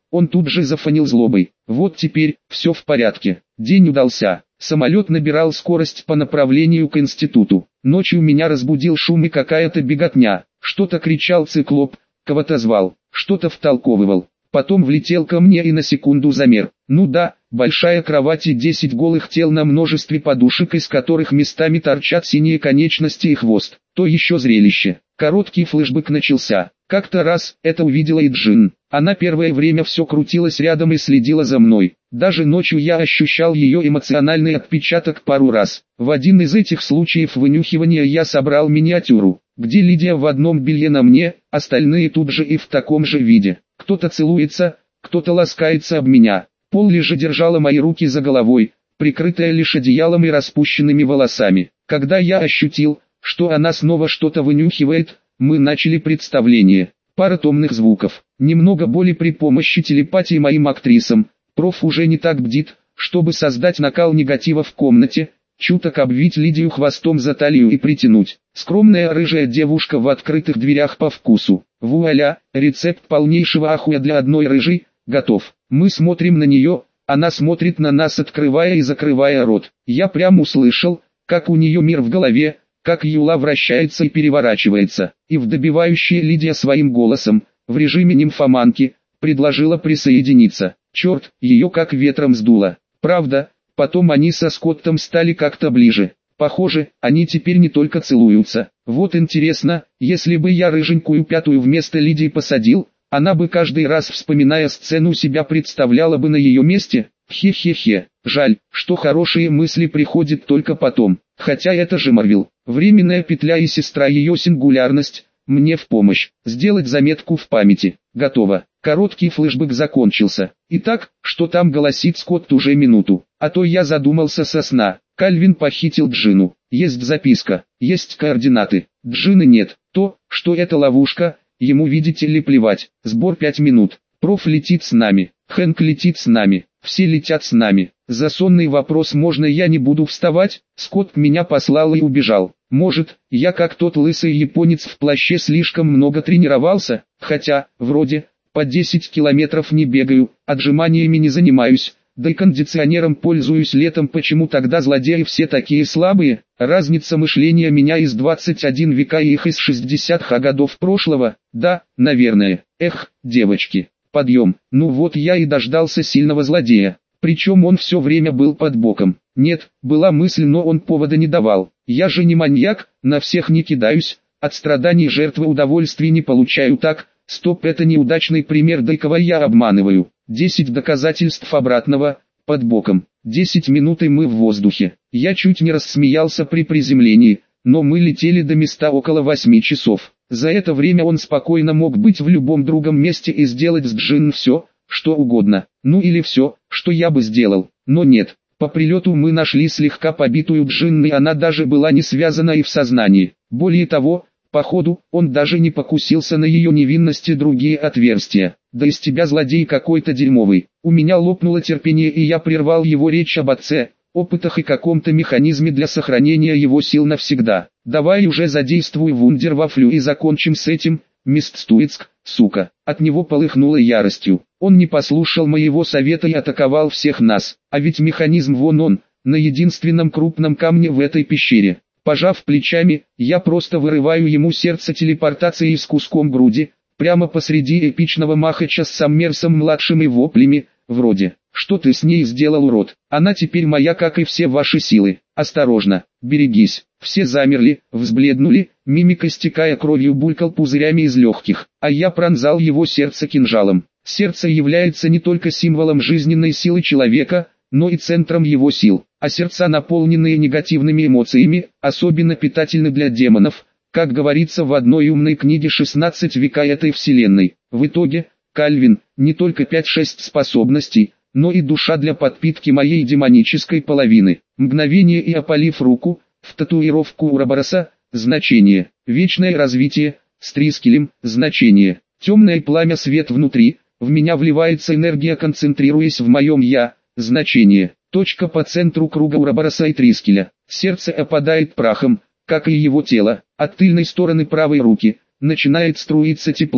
Он тут же зафонил злобой. Вот теперь, все в порядке. День удался. Самолет набирал скорость по направлению к институту. Ночью меня разбудил шум и какая-то беготня. Что-то кричал циклоп, кого-то звал, что-то втолковывал. Потом влетел ко мне и на секунду замер. Ну да, большая кровать и десять голых тел на множестве подушек, из которых местами торчат синие конечности и хвост. То еще зрелище. Короткий флешбэк начался. Как-то раз это увидела и Джин. Она первое время все крутилась рядом и следила за мной. Даже ночью я ощущал ее эмоциональный отпечаток пару раз. В один из этих случаев вынюхивания я собрал миниатюру, где Лидия в одном белье на мне, остальные тут же и в таком же виде. Кто-то целуется, кто-то ласкается об меня. Полли же держала мои руки за головой, прикрытая лишь одеялом и распущенными волосами. Когда я ощутил, что она снова что-то вынюхивает, мы начали представление. Пара томных звуков, немного боли при помощи телепатии моим актрисам. Проф уже не так бдит, чтобы создать накал негатива в комнате, чуток обвить Лидию хвостом за талию и притянуть. Скромная рыжая девушка в открытых дверях по вкусу. Вуаля, рецепт полнейшего ахуя для одной рыжей, готов. Мы смотрим на нее, она смотрит на нас, открывая и закрывая рот. Я прям услышал, как у нее мир в голове, как юла вращается и переворачивается. И вдобивающая Лидия своим голосом, в режиме нимфоманки, предложила присоединиться. Черт, ее как ветром сдуло. Правда, потом они со Скоттом стали как-то ближе. Похоже, они теперь не только целуются. Вот интересно, если бы я рыженькую пятую вместо Лидии посадил, она бы каждый раз, вспоминая сцену, себя представляла бы на ее месте. Хе-хе-хе. Жаль, что хорошие мысли приходят только потом. Хотя это же Марвел. Временная петля и сестра ее сингулярность. Мне в помощь. Сделать заметку в памяти. Готово. Короткий флешбэк закончился. Итак, что там голосит Скотт уже минуту. А то я задумался со сна. Кальвин похитил Джину. Есть записка. Есть координаты. Джины нет. То, что это ловушка, ему, видите ли, плевать. Сбор пять минут. Проф летит с нами. Хэнк летит с нами. Все летят с нами. За сонный вопрос «можно я не буду вставать?» Скотт меня послал и убежал. Может, я как тот лысый японец в плаще слишком много тренировался, хотя, вроде, по десять километров не бегаю, отжиманиями не занимаюсь, да и кондиционером пользуюсь летом. Почему тогда злодеи все такие слабые? Разница мышления меня из двадцать один века и их из шестидесятых годов прошлого? Да, наверное. Эх, девочки. Подъем. Ну вот я и дождался сильного злодея. Причем он все время был под боком. Нет, была мысль, но он повода не давал. Я же не маньяк, на всех не кидаюсь, от страданий жертвы удовольствий не получаю. Так, стоп, это неудачный пример, да и кого я обманываю. Десять доказательств обратного, под боком. Десять минут и мы в воздухе. Я чуть не рассмеялся при приземлении, но мы летели до места около восьми часов. За это время он спокойно мог быть в любом другом месте и сделать с Джин все, что угодно. Ну или все, что я бы сделал. Но нет. По прилету мы нашли слегка побитую Джин, и она даже была не связана и в сознании. Более того, походу, он даже не покусился на ее невинность и другие отверстия. Да из тебя злодей какой-то дерьмовый. У меня лопнуло терпение, и я прервал его речь об отце, опытах и каком-то механизме для сохранения его сил навсегда. Давай уже задействуй вундервафлю и закончим с этим, мист Стуицк, сука. От него полыхнуло яростью. Он не послушал моего совета и атаковал всех нас. А ведь механизм вон он, на единственном крупном камне в этой пещере. Пожав плечами, я просто вырываю ему сердце телепортацией с куском груди, прямо посреди эпичного махача с Саммерсом-младшим и воплями, вроде: «Что ты с ней сделал, урод? Она теперь моя, как и все ваши силы. Осторожно, берегись». Все замерли, взбледнули, мимика, стекая кровью, булькал пузырями из легких, а я пронзал его сердце кинжалом. Сердце является не только символом жизненной силы человека, но и центром его сил, а сердца, наполненные негативными эмоциями, особенно питательны для демонов, как говорится в одной умной книге шестнадцать века этой вселенной. В итоге, Кальвин, не только пять-шесть способностей, но и душа для подпитки моей демонической половины. Мгновение, и опалив руку, в татуировку Урабороса, значение, вечное развитие, с трискелем, значение, темное пламя, свет внутри, в меня вливается энергия, концентрируясь в моем «я», значение, точка по центру круга Урабороса и трискеля, сердце опадает прахом, как и его тело, от тыльной стороны правой руки, начинает струиться тепло,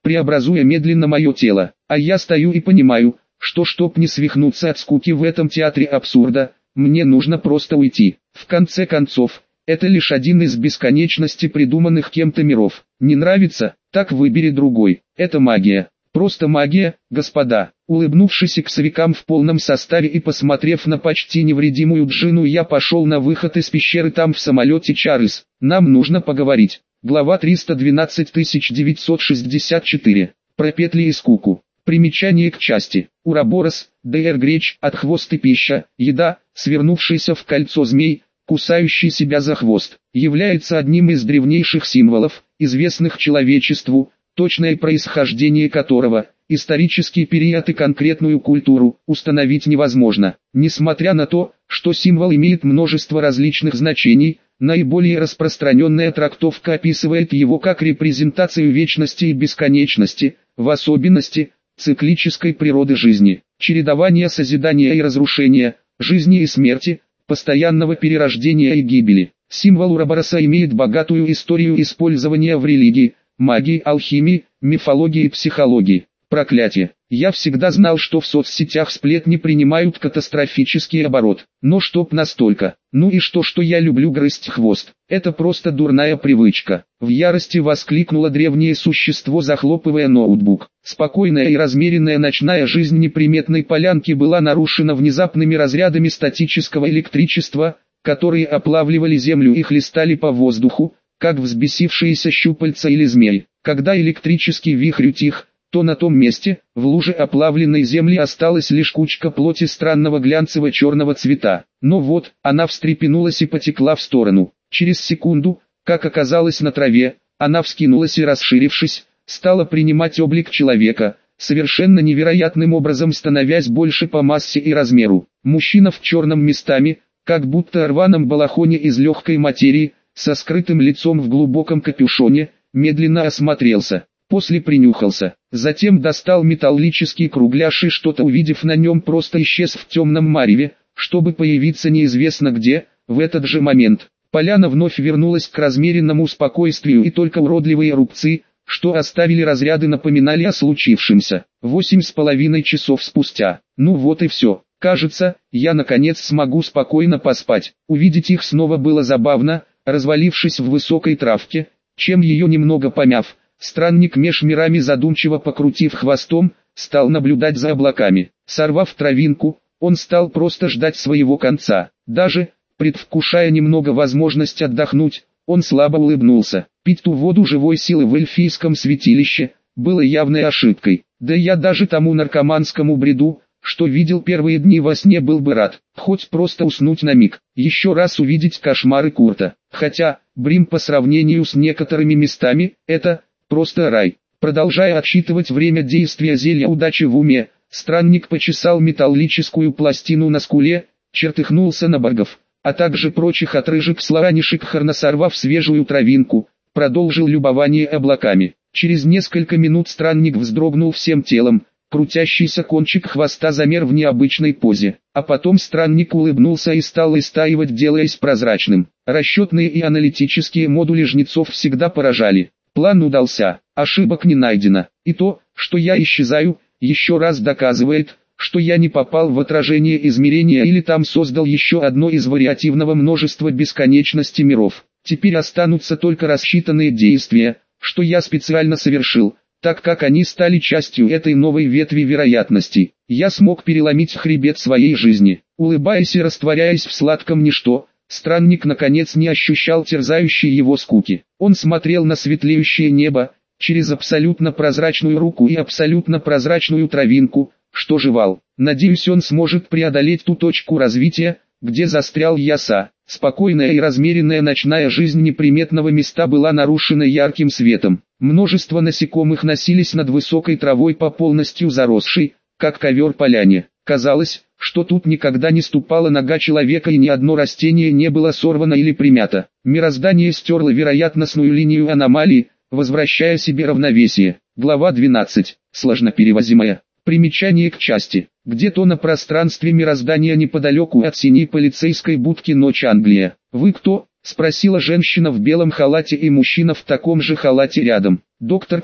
преобразуя медленно мое тело. А я стою и понимаю, что чтоб не свихнуться от скуки в этом театре абсурда, мне нужно просто уйти. В конце концов, это лишь один из бесконечности придуманных кем-то миров. Не нравится? Так выбери другой. Это магия. Просто магия, господа. Улыбнувшись иксовикам в полном составе и посмотрев на почти невредимую Джину, я пошел на выход из пещеры. Там в самолете Чарльз. Нам нужно поговорить. Глава триста двенадцать тысяч девятьсот шестьдесят четыре. Про петли и скуку. Примечание к части. Ураборос, др греч, от хвост и пища, еда, свернувшийся в кольцо змей, кусающий себя за хвост, является одним из древнейших символов, известных человечеству, точное происхождение которого, исторический период и конкретную культуру, установить невозможно. Несмотря на то, что символ имеет множество различных значений, наиболее распространенная трактовка описывает его как репрезентацию вечности и бесконечности, в особенности, циклической природы жизни, чередования созидания и разрушения, жизни и смерти, постоянного перерождения и гибели. Символ Урабороса имеет богатую историю использования в религии, магии, алхимии, мифологии и психологии. Проклятие. Я всегда знал, что в соцсетях сплетни принимают катастрофический оборот. Но чтоб настолько. Ну и что, что я люблю грызть хвост. Это просто дурная привычка. В ярости воскликнуло древнее существо, захлопывая ноутбук. Спокойная и размеренная ночная жизнь неприметной полянки была нарушена внезапными разрядами статического электричества, которые оплавливали землю и хлестали по воздуху, как взбесившиеся щупальца или змеи. Когда электрический вихрь утих, то на том месте, в луже оплавленной земли, осталась лишь кучка плоти странного глянцево-черного цвета. Но вот, она встрепенулась и потекла в сторону. Через секунду, как оказалось на траве, она вскинулась и, расширившись, стала принимать облик человека, совершенно невероятным образом становясь больше по массе и размеру. Мужчина в черном местами, как будто рваном балахоне из легкой материи, со скрытым лицом в глубоком капюшоне, медленно осмотрелся. После принюхался, затем достал металлический кругляш и, что-то увидев на нем, просто исчез в темном мареве, чтобы появиться неизвестно где. В этот же момент поляна вновь вернулась к размеренному спокойствию, и только уродливые рубцы, что оставили разряды, напоминали о случившемся. Восемь с половиной часов спустя. Ну вот и все. Кажется, я наконец смогу спокойно поспать. Увидеть их снова было забавно. Развалившись в высокой травке, чем ее немного помяв, странник меж мирами, задумчиво покрутив хвостом, стал наблюдать за облаками. Сорвав травинку, он стал просто ждать своего конца. Даже, предвкушая немного возможность отдохнуть, он слабо улыбнулся. Пить ту воду живой силы в эльфийском святилище было явной ошибкой. Да я даже тому наркоманскому бреду, что видел первые дни во сне, был бы рад. Хоть просто уснуть на миг, еще раз увидеть кошмары Курта. Хотя, Брим по сравнению с некоторыми местами, это просто рай. Продолжая отсчитывать время действия зелья удачи в уме, странник почесал металлическую пластину на скуле, чертыхнулся на богов, а также прочих отрыжек сларанишек Харна, сорвав свежую травинку, продолжил любование облаками. Через несколько минут странник вздрогнул всем телом, крутящийся кончик хвоста замер в необычной позе, а потом странник улыбнулся и стал истаивать, делаясь прозрачным. Расчетные и аналитические модули жнецов всегда поражали. План удался, ошибок не найдено, и то, что я исчезаю, еще раз доказывает, что я не попал в отражение измерения или там создал еще одно из вариативного множества бесконечности миров. Теперь останутся только рассчитанные действия, что я специально совершил, так как они стали частью этой новой ветви вероятностей. Я смог переломить хребет своей жизни. Улыбаясь и растворяясь в сладком ничто, странник наконец не ощущал терзающей его скуки. Он смотрел на светлеющее небо, через абсолютно прозрачную руку и абсолютно прозрачную травинку, что жевал. Надеюсь, он сможет преодолеть ту точку развития, где застрял Яса. Спокойная и размеренная ночная жизнь неприметного места была нарушена ярким светом. Множество насекомых носились над высокой травой по полностью заросшей, как ковер, поляне. Казалось, что тут никогда не ступала нога человека и ни одно растение не было сорвано или примято. Мироздание стерло вероятностную линию аномалии, возвращая себе равновесие. Глава двенадцать. Сложноперевозимая. Примечание к части. Где-то на пространстве мироздания неподалеку от синей полицейской будки «Ночь, Англия». «Вы кто?» — спросила женщина в белом халате и мужчина в таком же халате рядом. «Доктор кто?»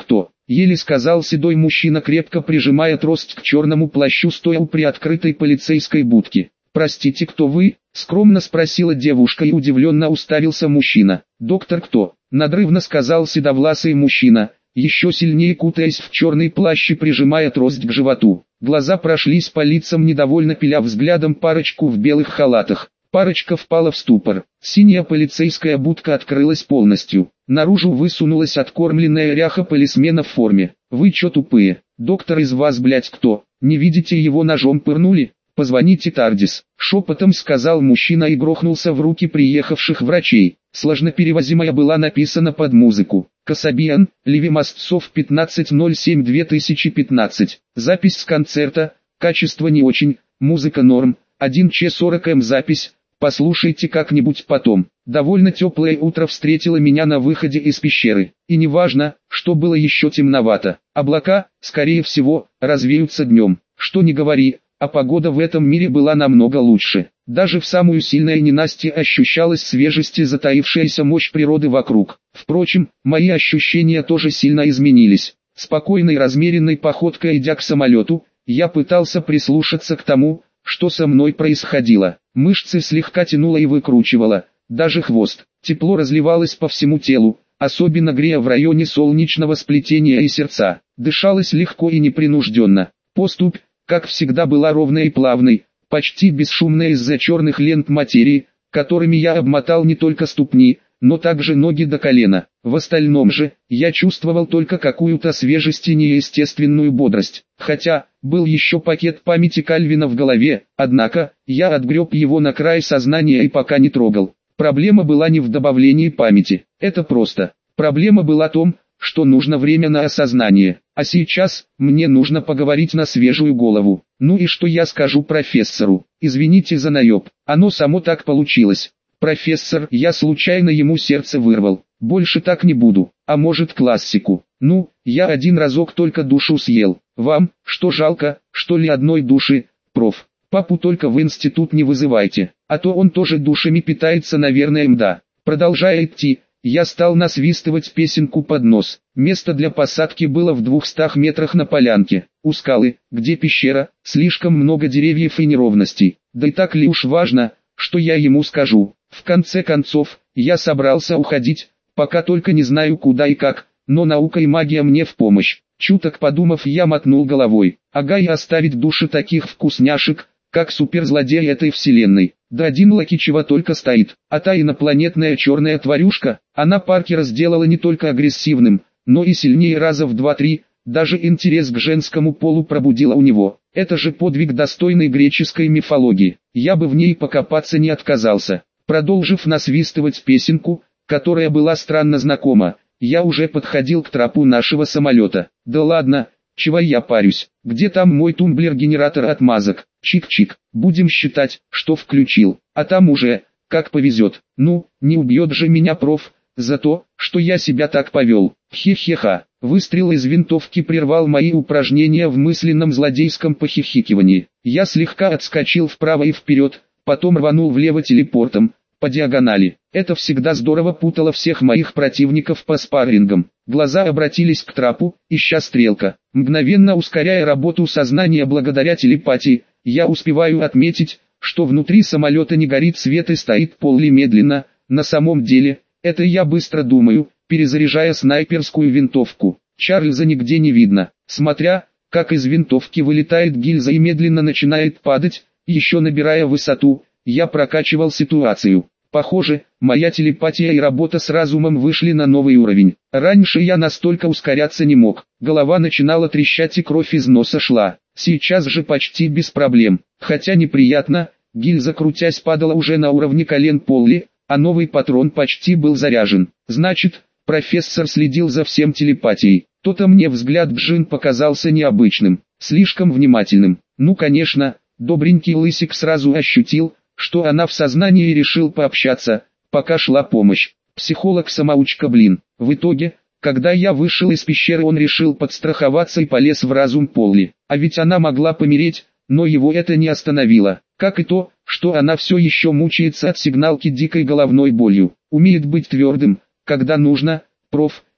еле сказал седой мужчина, крепко прижимая трость к черному плащу, стоя у приоткрытой полицейской будки. «Простите, кто вы?» — скромно спросила девушка, и удивленно уставился мужчина. «Доктор кто?» — надрывно сказал седовласый мужчина, еще сильнее кутаясь в черный плащ и прижимая трость к животу. Глаза прошлись по лицам, недовольно пиля взглядом парочку в белых халатах. Парочка впала в ступор. Синяя полицейская будка открылась полностью. Наружу высунулась откормленная ряха полисмена в форме. «Вы чё тупые? Доктор из вас, блять, кто? Не видите, его ножом пырнули? Позвоните Тардис», — шепотом сказал мужчина и грохнулся в руки приехавших врачей. Сложноперевозимая была написана под музыку. Касабиан, Левимастцов пятнадцать ноль семь две тысячи пятнадцать. Запись с концерта, качество не очень, музыка норм, один час сорок минут запись, послушайте как-нибудь потом. Довольно теплое утро встретило меня на выходе из пещеры, и неважно, что было еще темновато. Облака, скорее всего, развеются днем. Что ни говори, а погода в этом мире была намного лучше. Даже в самую сильную ненастье ощущалась свежесть и затаившаяся мощь природы вокруг. Впрочем, мои ощущения тоже сильно изменились. Спокойной размеренной походкой идя к самолету, я пытался прислушаться к тому, что со мной происходило. Мышцы слегка тянуло и выкручивало, даже хвост. Тепло разливалось по всему телу, особенно грея в районе солнечного сплетения и сердца. Дышалось легко и непринужденно. Поступь, как всегда, была ровной и плавной, почти бесшумная из-за черных лент материи, которыми я обмотал не только ступни, но также ноги до колена. В остальном же, я чувствовал только какую-то свежесть и неестественную бодрость. Хотя, был еще пакет памяти Кальвина в голове, однако, я отгреб его на край сознания и пока не трогал. Проблема была не в добавлении памяти, это просто. Проблема была в том, что нужно время на осознание, а сейчас, мне нужно поговорить на свежую голову. Ну и что я скажу профессору? Извините за наеб, оно само так получилось. Профессор, я случайно ему сердце вырвал, больше так не буду, а может классику. Ну, я один разок только душу съел, вам, что жалко, что ли одной души, проф? Папу только в институт не вызывайте, а то он тоже душами питается, наверное, мда. Продолжая идти, я стал насвистывать песенку под нос. Место для посадки было в двухстах метрах на полянке. У скалы, где пещера, слишком много деревьев и неровностей. Да и так ли уж важно, что я ему скажу. В конце концов, я собрался уходить, пока только не знаю куда и как, но наука и магия мне в помощь. Чуток подумав, я мотнул головой. Ага, и оставить души таких вкусняшек, как суперзлодей этой вселенной. Да один Лаки чего только стоит, а та инопланетная черная тварюшка, она Паркера сделала не только агрессивным, но и сильнее раза в два-три, даже интерес к женскому полу пробудила у него. Это же подвиг, достойный греческой мифологии, я бы в ней покопаться не отказался. Продолжив насвистывать песенку, которая была странно знакома, я уже подходил к трапу нашего самолета. Да ладно, чего я парюсь, где там мой тумблер-генератор отмазок? Чик-чик, будем считать, что включил, а там уже, как повезет. Ну, не убьет же меня проф, за то, что я себя так повел. Хе-хе-ха, выстрел из винтовки прервал мои упражнения в мысленном злодейском похихикивании. Я слегка отскочил вправо и вперед, потом рванул влево телепортом, по диагонали. Это всегда здорово путало всех моих противников по спаррингам. Глаза обратились к трапу, ища стрелка. Мгновенно ускоряя работу сознания благодаря телепатии, я успеваю отметить, что внутри самолета не горит свет и стоит Полли медленно. На самом деле, это я быстро думаю, перезаряжая снайперскую винтовку. Чарльза нигде не видно. Смотря, как из винтовки вылетает гильза и медленно начинает падать, еще набирая высоту, я прокачивал ситуацию. Похоже, моя телепатия и работа с разумом вышли на новый уровень. Раньше я настолько ускоряться не мог. Голова начинала трещать и кровь из носа шла. Сейчас же почти без проблем. Хотя неприятно, гильза крутясь падала уже на уровне колен Полли, а новый патрон почти был заряжен. Значит, профессор следил за всем телепатией. То-то мне взгляд Джин показался необычным, слишком внимательным. Ну конечно, добренький лысик сразу ощутил, что она в сознании, и решил пообщаться, пока шла помощь. Психолог-самоучка, блин. В итоге, когда я вышел из пещеры, он решил подстраховаться и полез в разум Полли. А ведь она могла помереть, но его это не остановило. Как и то, что она все еще мучается от сигналки дикой головной болью. Умеет быть твердым, когда нужно, проф,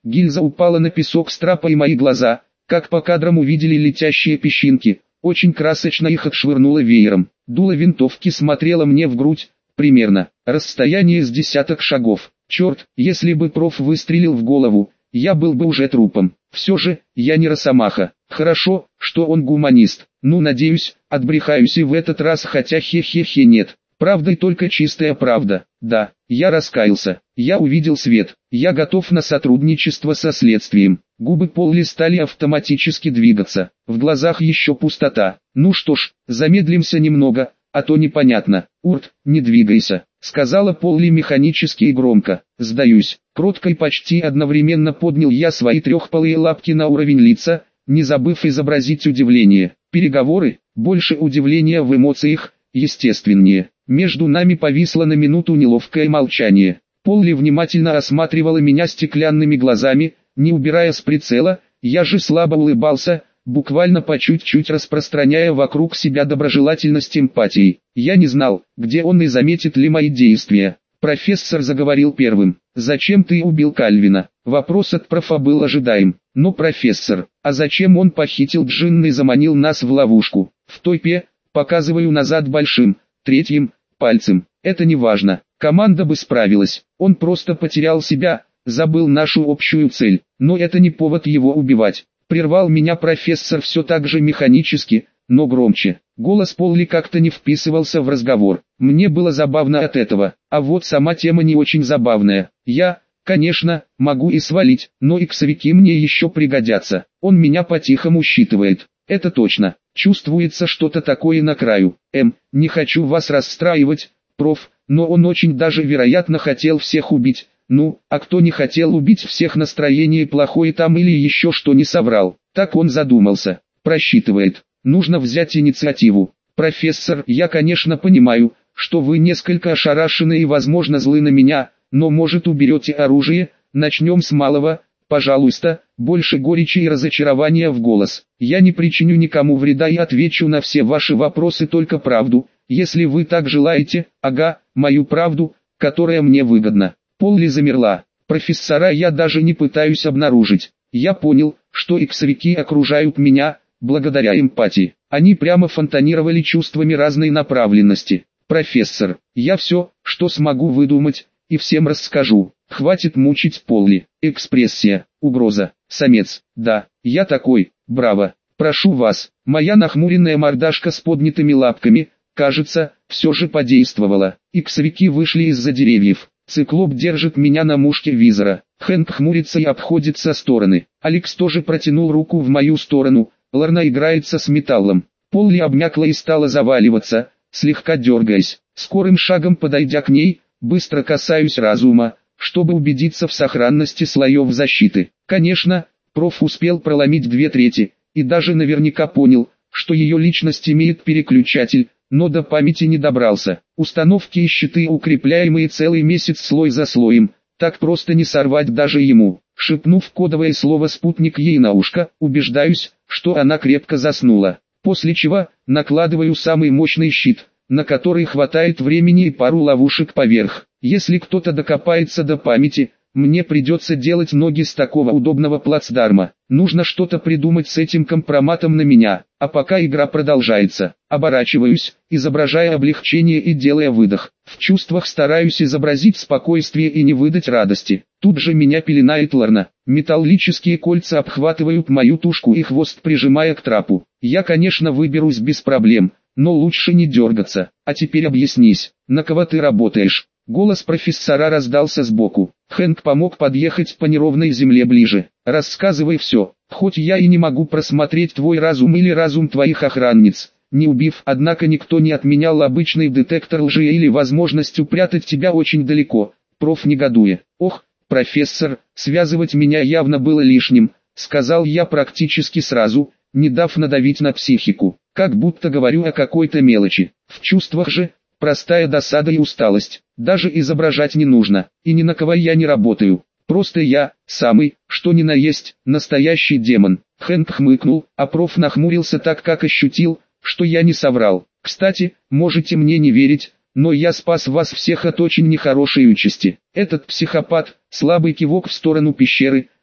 Гильза упала на песок с трапа, и мои глаза, как по кадрам, увидели летящие песчинки. Очень красочно их отшвырнуло веером. Дуло винтовки смотрело мне в грудь, примерно, расстояние с десяток шагов. Черт, если бы проф выстрелил в голову, я был бы уже трупом. Все же, я не росомаха. Хорошо, что он гуманист. Ну, надеюсь, отбрехаюсь и в этот раз, хотя хе-хе-хе нет. Правда и только чистая правда. Да, я раскаялся. Я увидел свет. Я готов на сотрудничество со следствием. Губы Полли стали автоматически двигаться. В глазах еще пустота. Ну что ж, замедлимся немного, а то непонятно. Урт, не двигайся, сказала Полли механически и громко. Сдаюсь. Кротко и почти одновременно поднял я свои трехпалые лапки на уровень лица, не забыв изобразить удивление. Переговоры, больше удивления в эмоциях, естественнее. Между нами повисло на минуту неловкое молчание. Полли внимательно осматривала меня стеклянными глазами, не убирая с прицела. Я же слабо улыбался, буквально по чуть-чуть распространяя вокруг себя доброжелательность эмпатии. Я не знал, где он и заметит ли мои действия. Профессор заговорил первым. «Зачем ты убил Кальвина?» Вопрос от профа был ожидаем. «Но профессор, а зачем он похитил Джинна и заманил нас в ловушку?» В топе, показываю назад большим, третьим, пальцем. Это не важно. Команда бы справилась. Он просто потерял себя, забыл нашу общую цель. Но это не повод его убивать. Прервал меня профессор все так же механически, но громче. Голос Полли как-то не вписывался в разговор. Мне было забавно от этого, а вот сама тема не очень забавная. Я, конечно, могу и свалить, но иксовики мне еще пригодятся. Он меня по-тихому считывает. Это точно. Чувствуется что-то такое на краю. Эм, не хочу вас расстраивать, проф, но он очень даже вероятно хотел всех убить. Ну, а кто не хотел убить всех, настроение плохое там или еще что, не соврал. Так он задумался. Просчитывает. Нужно взять инициативу. Профессор, я конечно понимаю, что вы несколько ошарашены и возможно злы на меня, но может уберете оружие, начнем с малого, пожалуйста. Больше горечи и разочарования в голос. Я не причиню никому вреда и отвечу на все ваши вопросы только правду, если вы так желаете, ага, мою правду, которая мне выгодна. Полли замерла. Профессора я даже не пытаюсь обнаружить. Я понял, что иксовики окружают меня, благодаря эмпатии. Они прямо фонтанировали чувствами разной направленности. Профессор, я все, что смогу выдумать, и всем расскажу. Хватит мучить Полли. Экспрессия, угроза, самец. Да, я такой, браво. Прошу вас. Моя нахмуренная мордашка с поднятыми лапками, кажется, все же подействовала. Иксовики вышли из-за деревьев. Циклоп держит меня на мушке визора. Хэнк хмурится и обходит со стороны. Алекс тоже протянул руку в мою сторону. Лорна играется с металлом. Полли обмякла и стала заваливаться, слегка дергаясь. Скорым шагом подойдя к ней, быстро касаюсь разума, чтобы убедиться в сохранности слоев защиты. Конечно, проф успел проломить две трети, и даже наверняка понял, что ее личность имеет переключатель, но до памяти не добрался. Установки и щиты, укрепляемые целый месяц слой за слоем, так просто не сорвать даже ему. Шепнув кодовое слово «спутник» ей на ушко, убеждаюсь, что она крепко заснула. После чего, накладываю самый мощный щит, на который хватает времени, и пару ловушек поверх. Если кто-то докопается до памяти, мне придется делать ноги с такого удобного плацдарма. Нужно что-то придумать с этим компроматом на меня, а пока игра продолжается. Оборачиваюсь, изображая облегчение и делая выдох. В чувствах стараюсь изобразить спокойствие и не выдать радости. Тут же меня пеленает Лорна. Металлические кольца обхватывают мою тушку и хвост, прижимая к трапу. Я, конечно, выберусь без проблем, но лучше не дергаться. А теперь объяснись, на кого ты работаешь? Голос профессора раздался сбоку. Хэнк помог подъехать по неровной земле ближе. Рассказывай все, хоть я и не могу просмотреть твой разум или разум твоих охранниц. Не убив, однако никто не отменял обычный детектор лжи или возможность упрятать тебя очень далеко. Проф негодуя. Ох, профессор, связывать меня явно было лишним, сказал я практически сразу, не дав надавить на психику. Как будто говорю о какой-то мелочи. В чувствах же простая досада и усталость. Даже изображать не нужно, и ни на кого я не работаю. Просто я, самый, что ни на есть, настоящий демон. Хэнк хмыкнул, а проф нахмурился так, как ощутил, что я не соврал. Кстати, можете мне не верить, но я спас вас всех от очень нехорошей участи. Этот психопат, слабый кивок в сторону пещеры,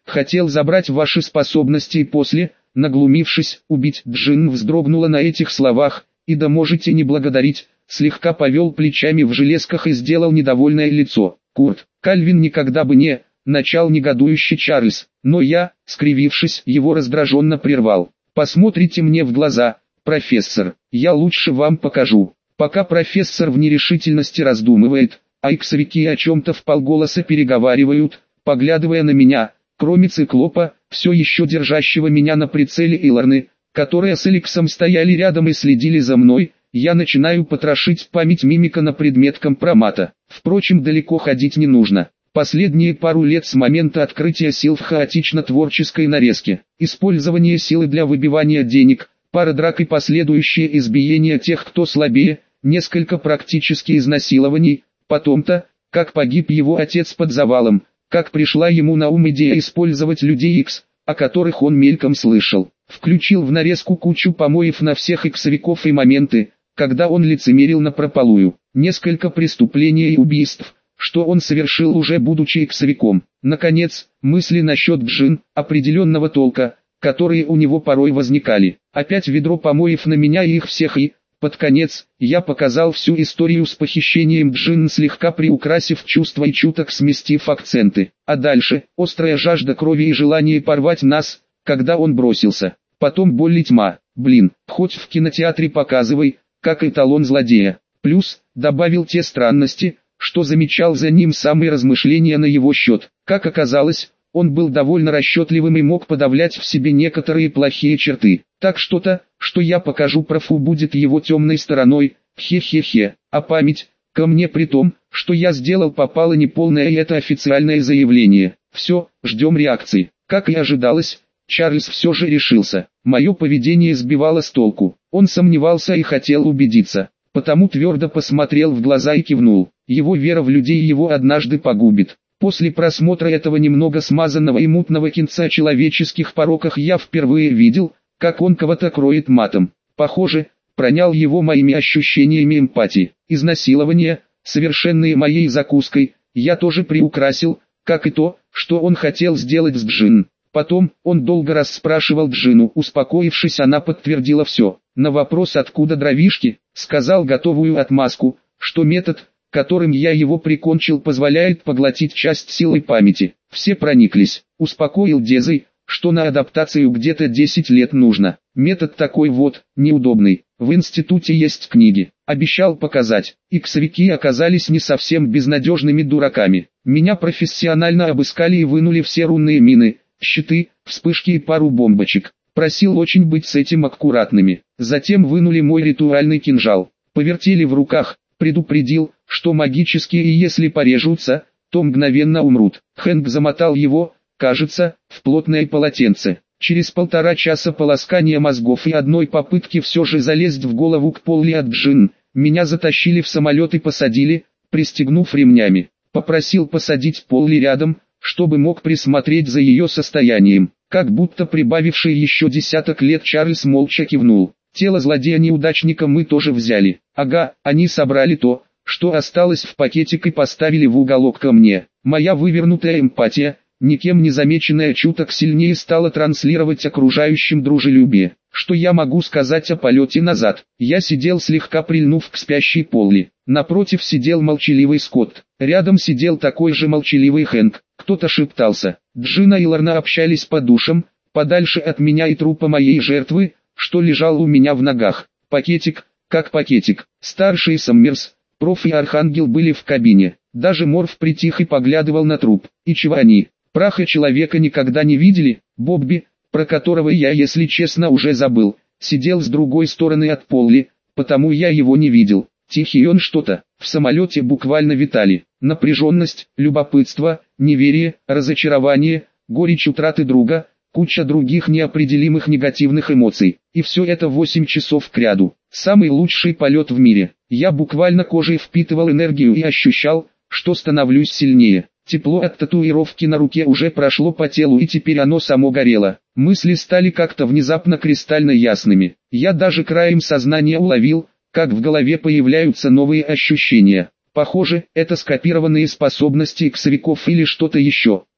хотел забрать ваши способности и после, наглумившись, убить. Джин вздрогнула на этих словах, и да можете не благодарить, слегка повел плечами в железках и сделал недовольное лицо. Курт, Кальвин никогда бы не, начал негодующий Чарльз, но я, скривившись, его раздраженно прервал. Посмотрите мне в глаза, профессор, я лучше вам покажу. Пока профессор в нерешительности раздумывает, а иксовики о чем-то вполголоса переговаривают, поглядывая на меня, кроме циклопа, все еще держащего меня на прицеле, и Лорны, которые с Эликсом стояли рядом и следили за мной, я начинаю потрошить память мимика на предмет компромата. Впрочем, далеко ходить не нужно. Последние пару лет с момента открытия сил в хаотично-творческой нарезке, использование силы для выбивания денег, пара драк и последующее избиение тех, кто слабее, несколько практически изнасилований, потом-то, как погиб его отец под завалом, как пришла ему на ум идея использовать людей Икс, о которых он мельком слышал. Включил в нарезку кучу помоев на всех иксовиков и моменты, когда он лицемерил напропалую. Несколько преступлений и убийств, что он совершил уже будучи иксовиком. Наконец, мысли насчет Джин, определенного толка, которые у него порой возникали. Опять ведро помоев на меня и их всех, и, под конец, я показал всю историю с похищением Джин, слегка приукрасив чувства и чуток сместив акценты. А дальше, острая жажда крови и желание порвать нас, когда он бросился. Потом боль и тьма. Блин, хоть в кинотеатре показывай, как эталон злодея. Плюс, добавил те странности, что замечал за ним самые размышления на его счет. Как оказалось, он был довольно расчетливым и мог подавлять в себе некоторые плохие черты. Так что-то, что я покажу профу, будет его темной стороной, хе-хе-хе. А память, ко мне при том, что я сделал, попала неполное, и это официальное заявление. Все, ждем реакции. Как и ожидалось, Чарльз все же решился. Мое поведение сбивало с толку. Он сомневался и хотел убедиться. Потому твердо посмотрел в глаза и кивнул. Его вера в людей его однажды погубит. После просмотра этого немного смазанного и мутного кинца о человеческих пороках я впервые видел, как он кого-то кроет матом. Похоже, пронял его моими ощущениями эмпатии. Изнасилование, совершенные моей закуской, я тоже приукрасил, как и то, что он хотел сделать с Джин. Потом, он долго расспрашивал Джину. Успокоившись, она подтвердила все. На вопрос, откуда дровишки, сказал готовую отмазку, что метод, которым я его прикончил, позволяет поглотить часть силы памяти. Все прониклись. Успокоил Дезой, что на адаптацию где-то десять лет нужно. Метод такой вот, неудобный. В институте есть книги. Обещал показать. Иксовики оказались не совсем безнадежными дураками. Меня профессионально обыскали и вынули все рунные мины, щиты, вспышки и пару бомбочек. Просил очень быть с этим аккуратными. Затем вынули мой ритуальный кинжал. Повертели в руках, предупредил, что магические, и если порежутся, то мгновенно умрут. Хэнк замотал его, кажется, в плотное полотенце. Через полтора часа полоскания мозгов и одной попытки все же залезть в голову к Полли от Джин, меня затащили в самолет и посадили, пристегнув ремнями. Попросил посадить Полли рядом, чтобы мог присмотреть за ее состоянием. Как будто прибавивший еще десяток лет, Чарльз молча кивнул. Тело злодея-неудачника мы тоже взяли. Ага, они собрали то, что осталось в пакетик, и поставили в уголок ко мне. Моя вывернутая эмпатия, никем не замеченная, чуток сильнее стала транслировать окружающим дружелюбие. Что я могу сказать о полете назад? Я сидел, слегка прильнув к спящей Полли. Напротив сидел молчаливый Скотт. Рядом сидел такой же молчаливый Хэнк. Кто-то шептался. Джина и Лорна общались по душам, подальше от меня и трупа моей жертвы, что лежал у меня в ногах. Пакетик, как пакетик. Старший Саммерс, проф и Архангел были в кабине. Даже Морф притих и поглядывал на труп. И чего они? Праха человека никогда не видели? Бобби, про которого я, если честно, уже забыл, сидел с другой стороны от Полли, потому я его не видел. Тихий он что-то. В самолете буквально витали напряженность, любопытство, неверие, разочарование, горечь утраты друга, куча других неопределимых негативных эмоций. И все это восемь часов кряду. Самый лучший полет в мире. Я буквально кожей впитывал энергию и ощущал, что становлюсь сильнее. Тепло от татуировки на руке уже прошло по телу, и теперь оно само горело. Мысли стали как-то внезапно кристально ясными. Я даже краем сознания уловил, как в голове появляются новые ощущения. Похоже, это скопированные способности иксовиков или что-то еще.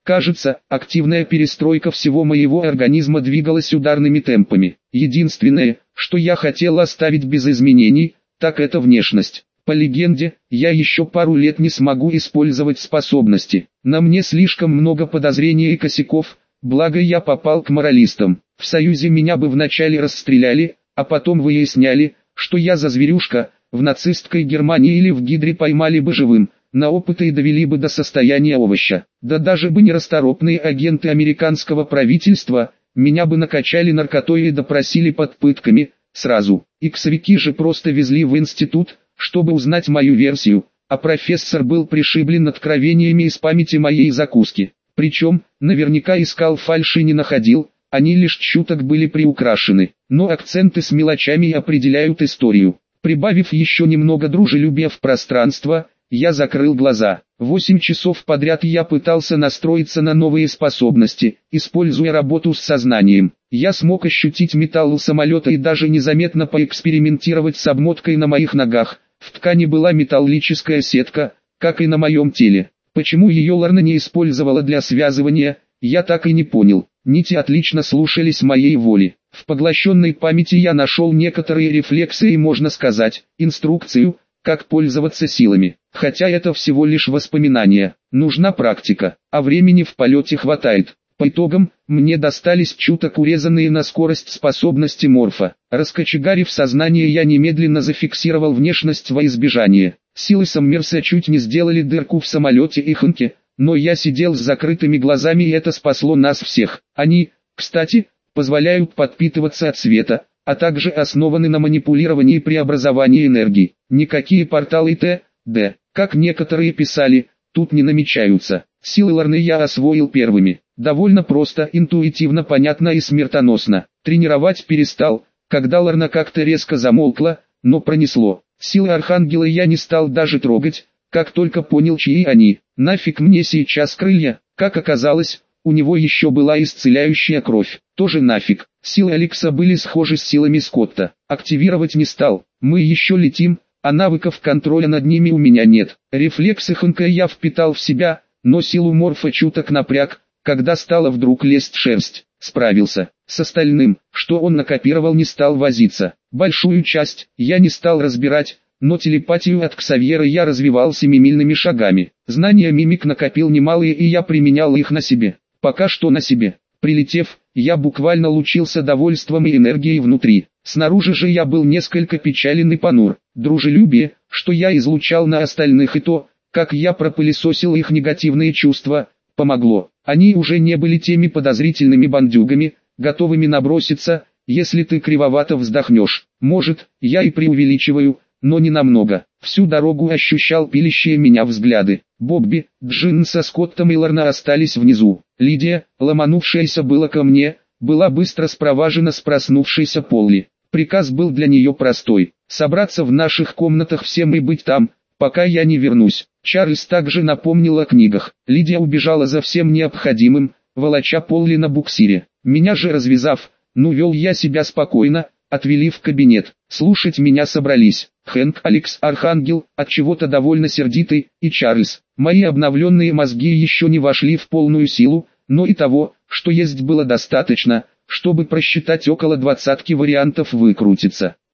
Кажется, активная перестройка всего моего организма двигалась ударными темпами. Единственное, что я хотел оставить без изменений, так это внешность. По легенде, я еще пару лет не смогу использовать способности. На мне слишком много подозрений и косяков, благо я попал к моралистам. В Союзе меня бы вначале расстреляли, а потом выясняли, что я за зверюшка, в нацистской Германии или в Гидре поймали бы живым, на опыты и довели бы до состояния овоща. Да даже бы нерасторопные агенты американского правительства, меня бы накачали наркотой и допросили под пытками, сразу. Иксовики же просто везли в институт, чтобы узнать мою версию, а профессор был пришиблен откровениями из памяти моей закуски. Причем, наверняка искал фальшь и не находил, они лишь чуток были приукрашены, но акценты с мелочами определяют историю. Прибавив еще немного дружелюбия в пространство, я закрыл глаза. Восемь часов подряд я пытался настроиться на новые способности, используя работу с сознанием. Я смог ощутить металл у самолета и даже незаметно поэкспериментировать с обмоткой на моих ногах. В ткани была металлическая сетка, как и на моем теле. Почему ее Лорна не использовала для связывания, я так и не понял. Нити отлично слушались моей воли. В поглощенной памяти я нашел некоторые рефлексы и, можно сказать, инструкцию, как пользоваться силами. Хотя это всего лишь воспоминания, нужна практика, а времени в полете хватает. По итогам, мне достались чуток урезанные на скорость способности морфа. Раскочегарив сознание, я немедленно зафиксировал внешность во избежание. Силы Саммерса чуть не сделали дырку в самолете и Ханке, но я сидел с закрытыми глазами, и это спасло нас всех. Они, кстати, позволяют подпитываться от света, а также основаны на манипулировании и преобразовании энергии. Никакие порталы Т, Д, как некоторые писали, тут не намечаются. Силы Лорны я освоил первыми. Довольно просто, интуитивно, понятно и смертоносно. Тренировать перестал, когда Лорна как-то резко замолкла, но пронесло. Силы Архангела я не стал даже трогать, как только понял, чьи они. Нафиг мне сейчас крылья, как оказалось, у него еще была исцеляющая кровь. Тоже нафиг. Силы Алекса были схожи с силами Скотта. Активировать не стал. Мы еще летим, а навыков контроля над ними у меня нет. Рефлексы Хэнка я впитал в себя, но силу морфа чуток напряг, когда стала вдруг лезть шерсть. Справился. С остальным, что он накопировал, не стал возиться. Большую часть я не стал разбирать, но телепатию от Ксавьера я развивал семимильными шагами. Знания мимик накопил немалые, и я применял их на себе. Пока что на себе. Прилетев, я буквально лучился довольством и энергией внутри. Снаружи же я был несколько печален и понур. Дружелюбие, что я излучал на остальных, и то, как я пропылесосил их негативные чувства, помогло. Они уже не были теми подозрительными бандюгами, готовыми наброситься, если ты кривовато вздохнешь. Может, я и преувеличиваю, но не намного. Всю дорогу ощущал пилящие меня взгляды. Бобби, Джин со Скоттом и Лорна остались внизу. Лидия, ломанувшаяся было ко мне, была быстро спроважена с проснувшейся Полли. Приказ был для нее простой: собраться в наших комнатах всем и быть там, пока я не вернусь. Чарльз также напомнил о книгах. Лидия убежала за всем необходимым, волоча Полли на буксире. Меня же развязав, ну вел я себя спокойно, отвели в кабинет. Слушать меня собрались Хэнк, Алекс, Архангел, от чего-то довольно сердитый, и Чарльз. Мои обновленные мозги еще не вошли в полную силу, но и того, что есть, было достаточно, чтобы просчитать около двадцатки вариантов выкрутиться.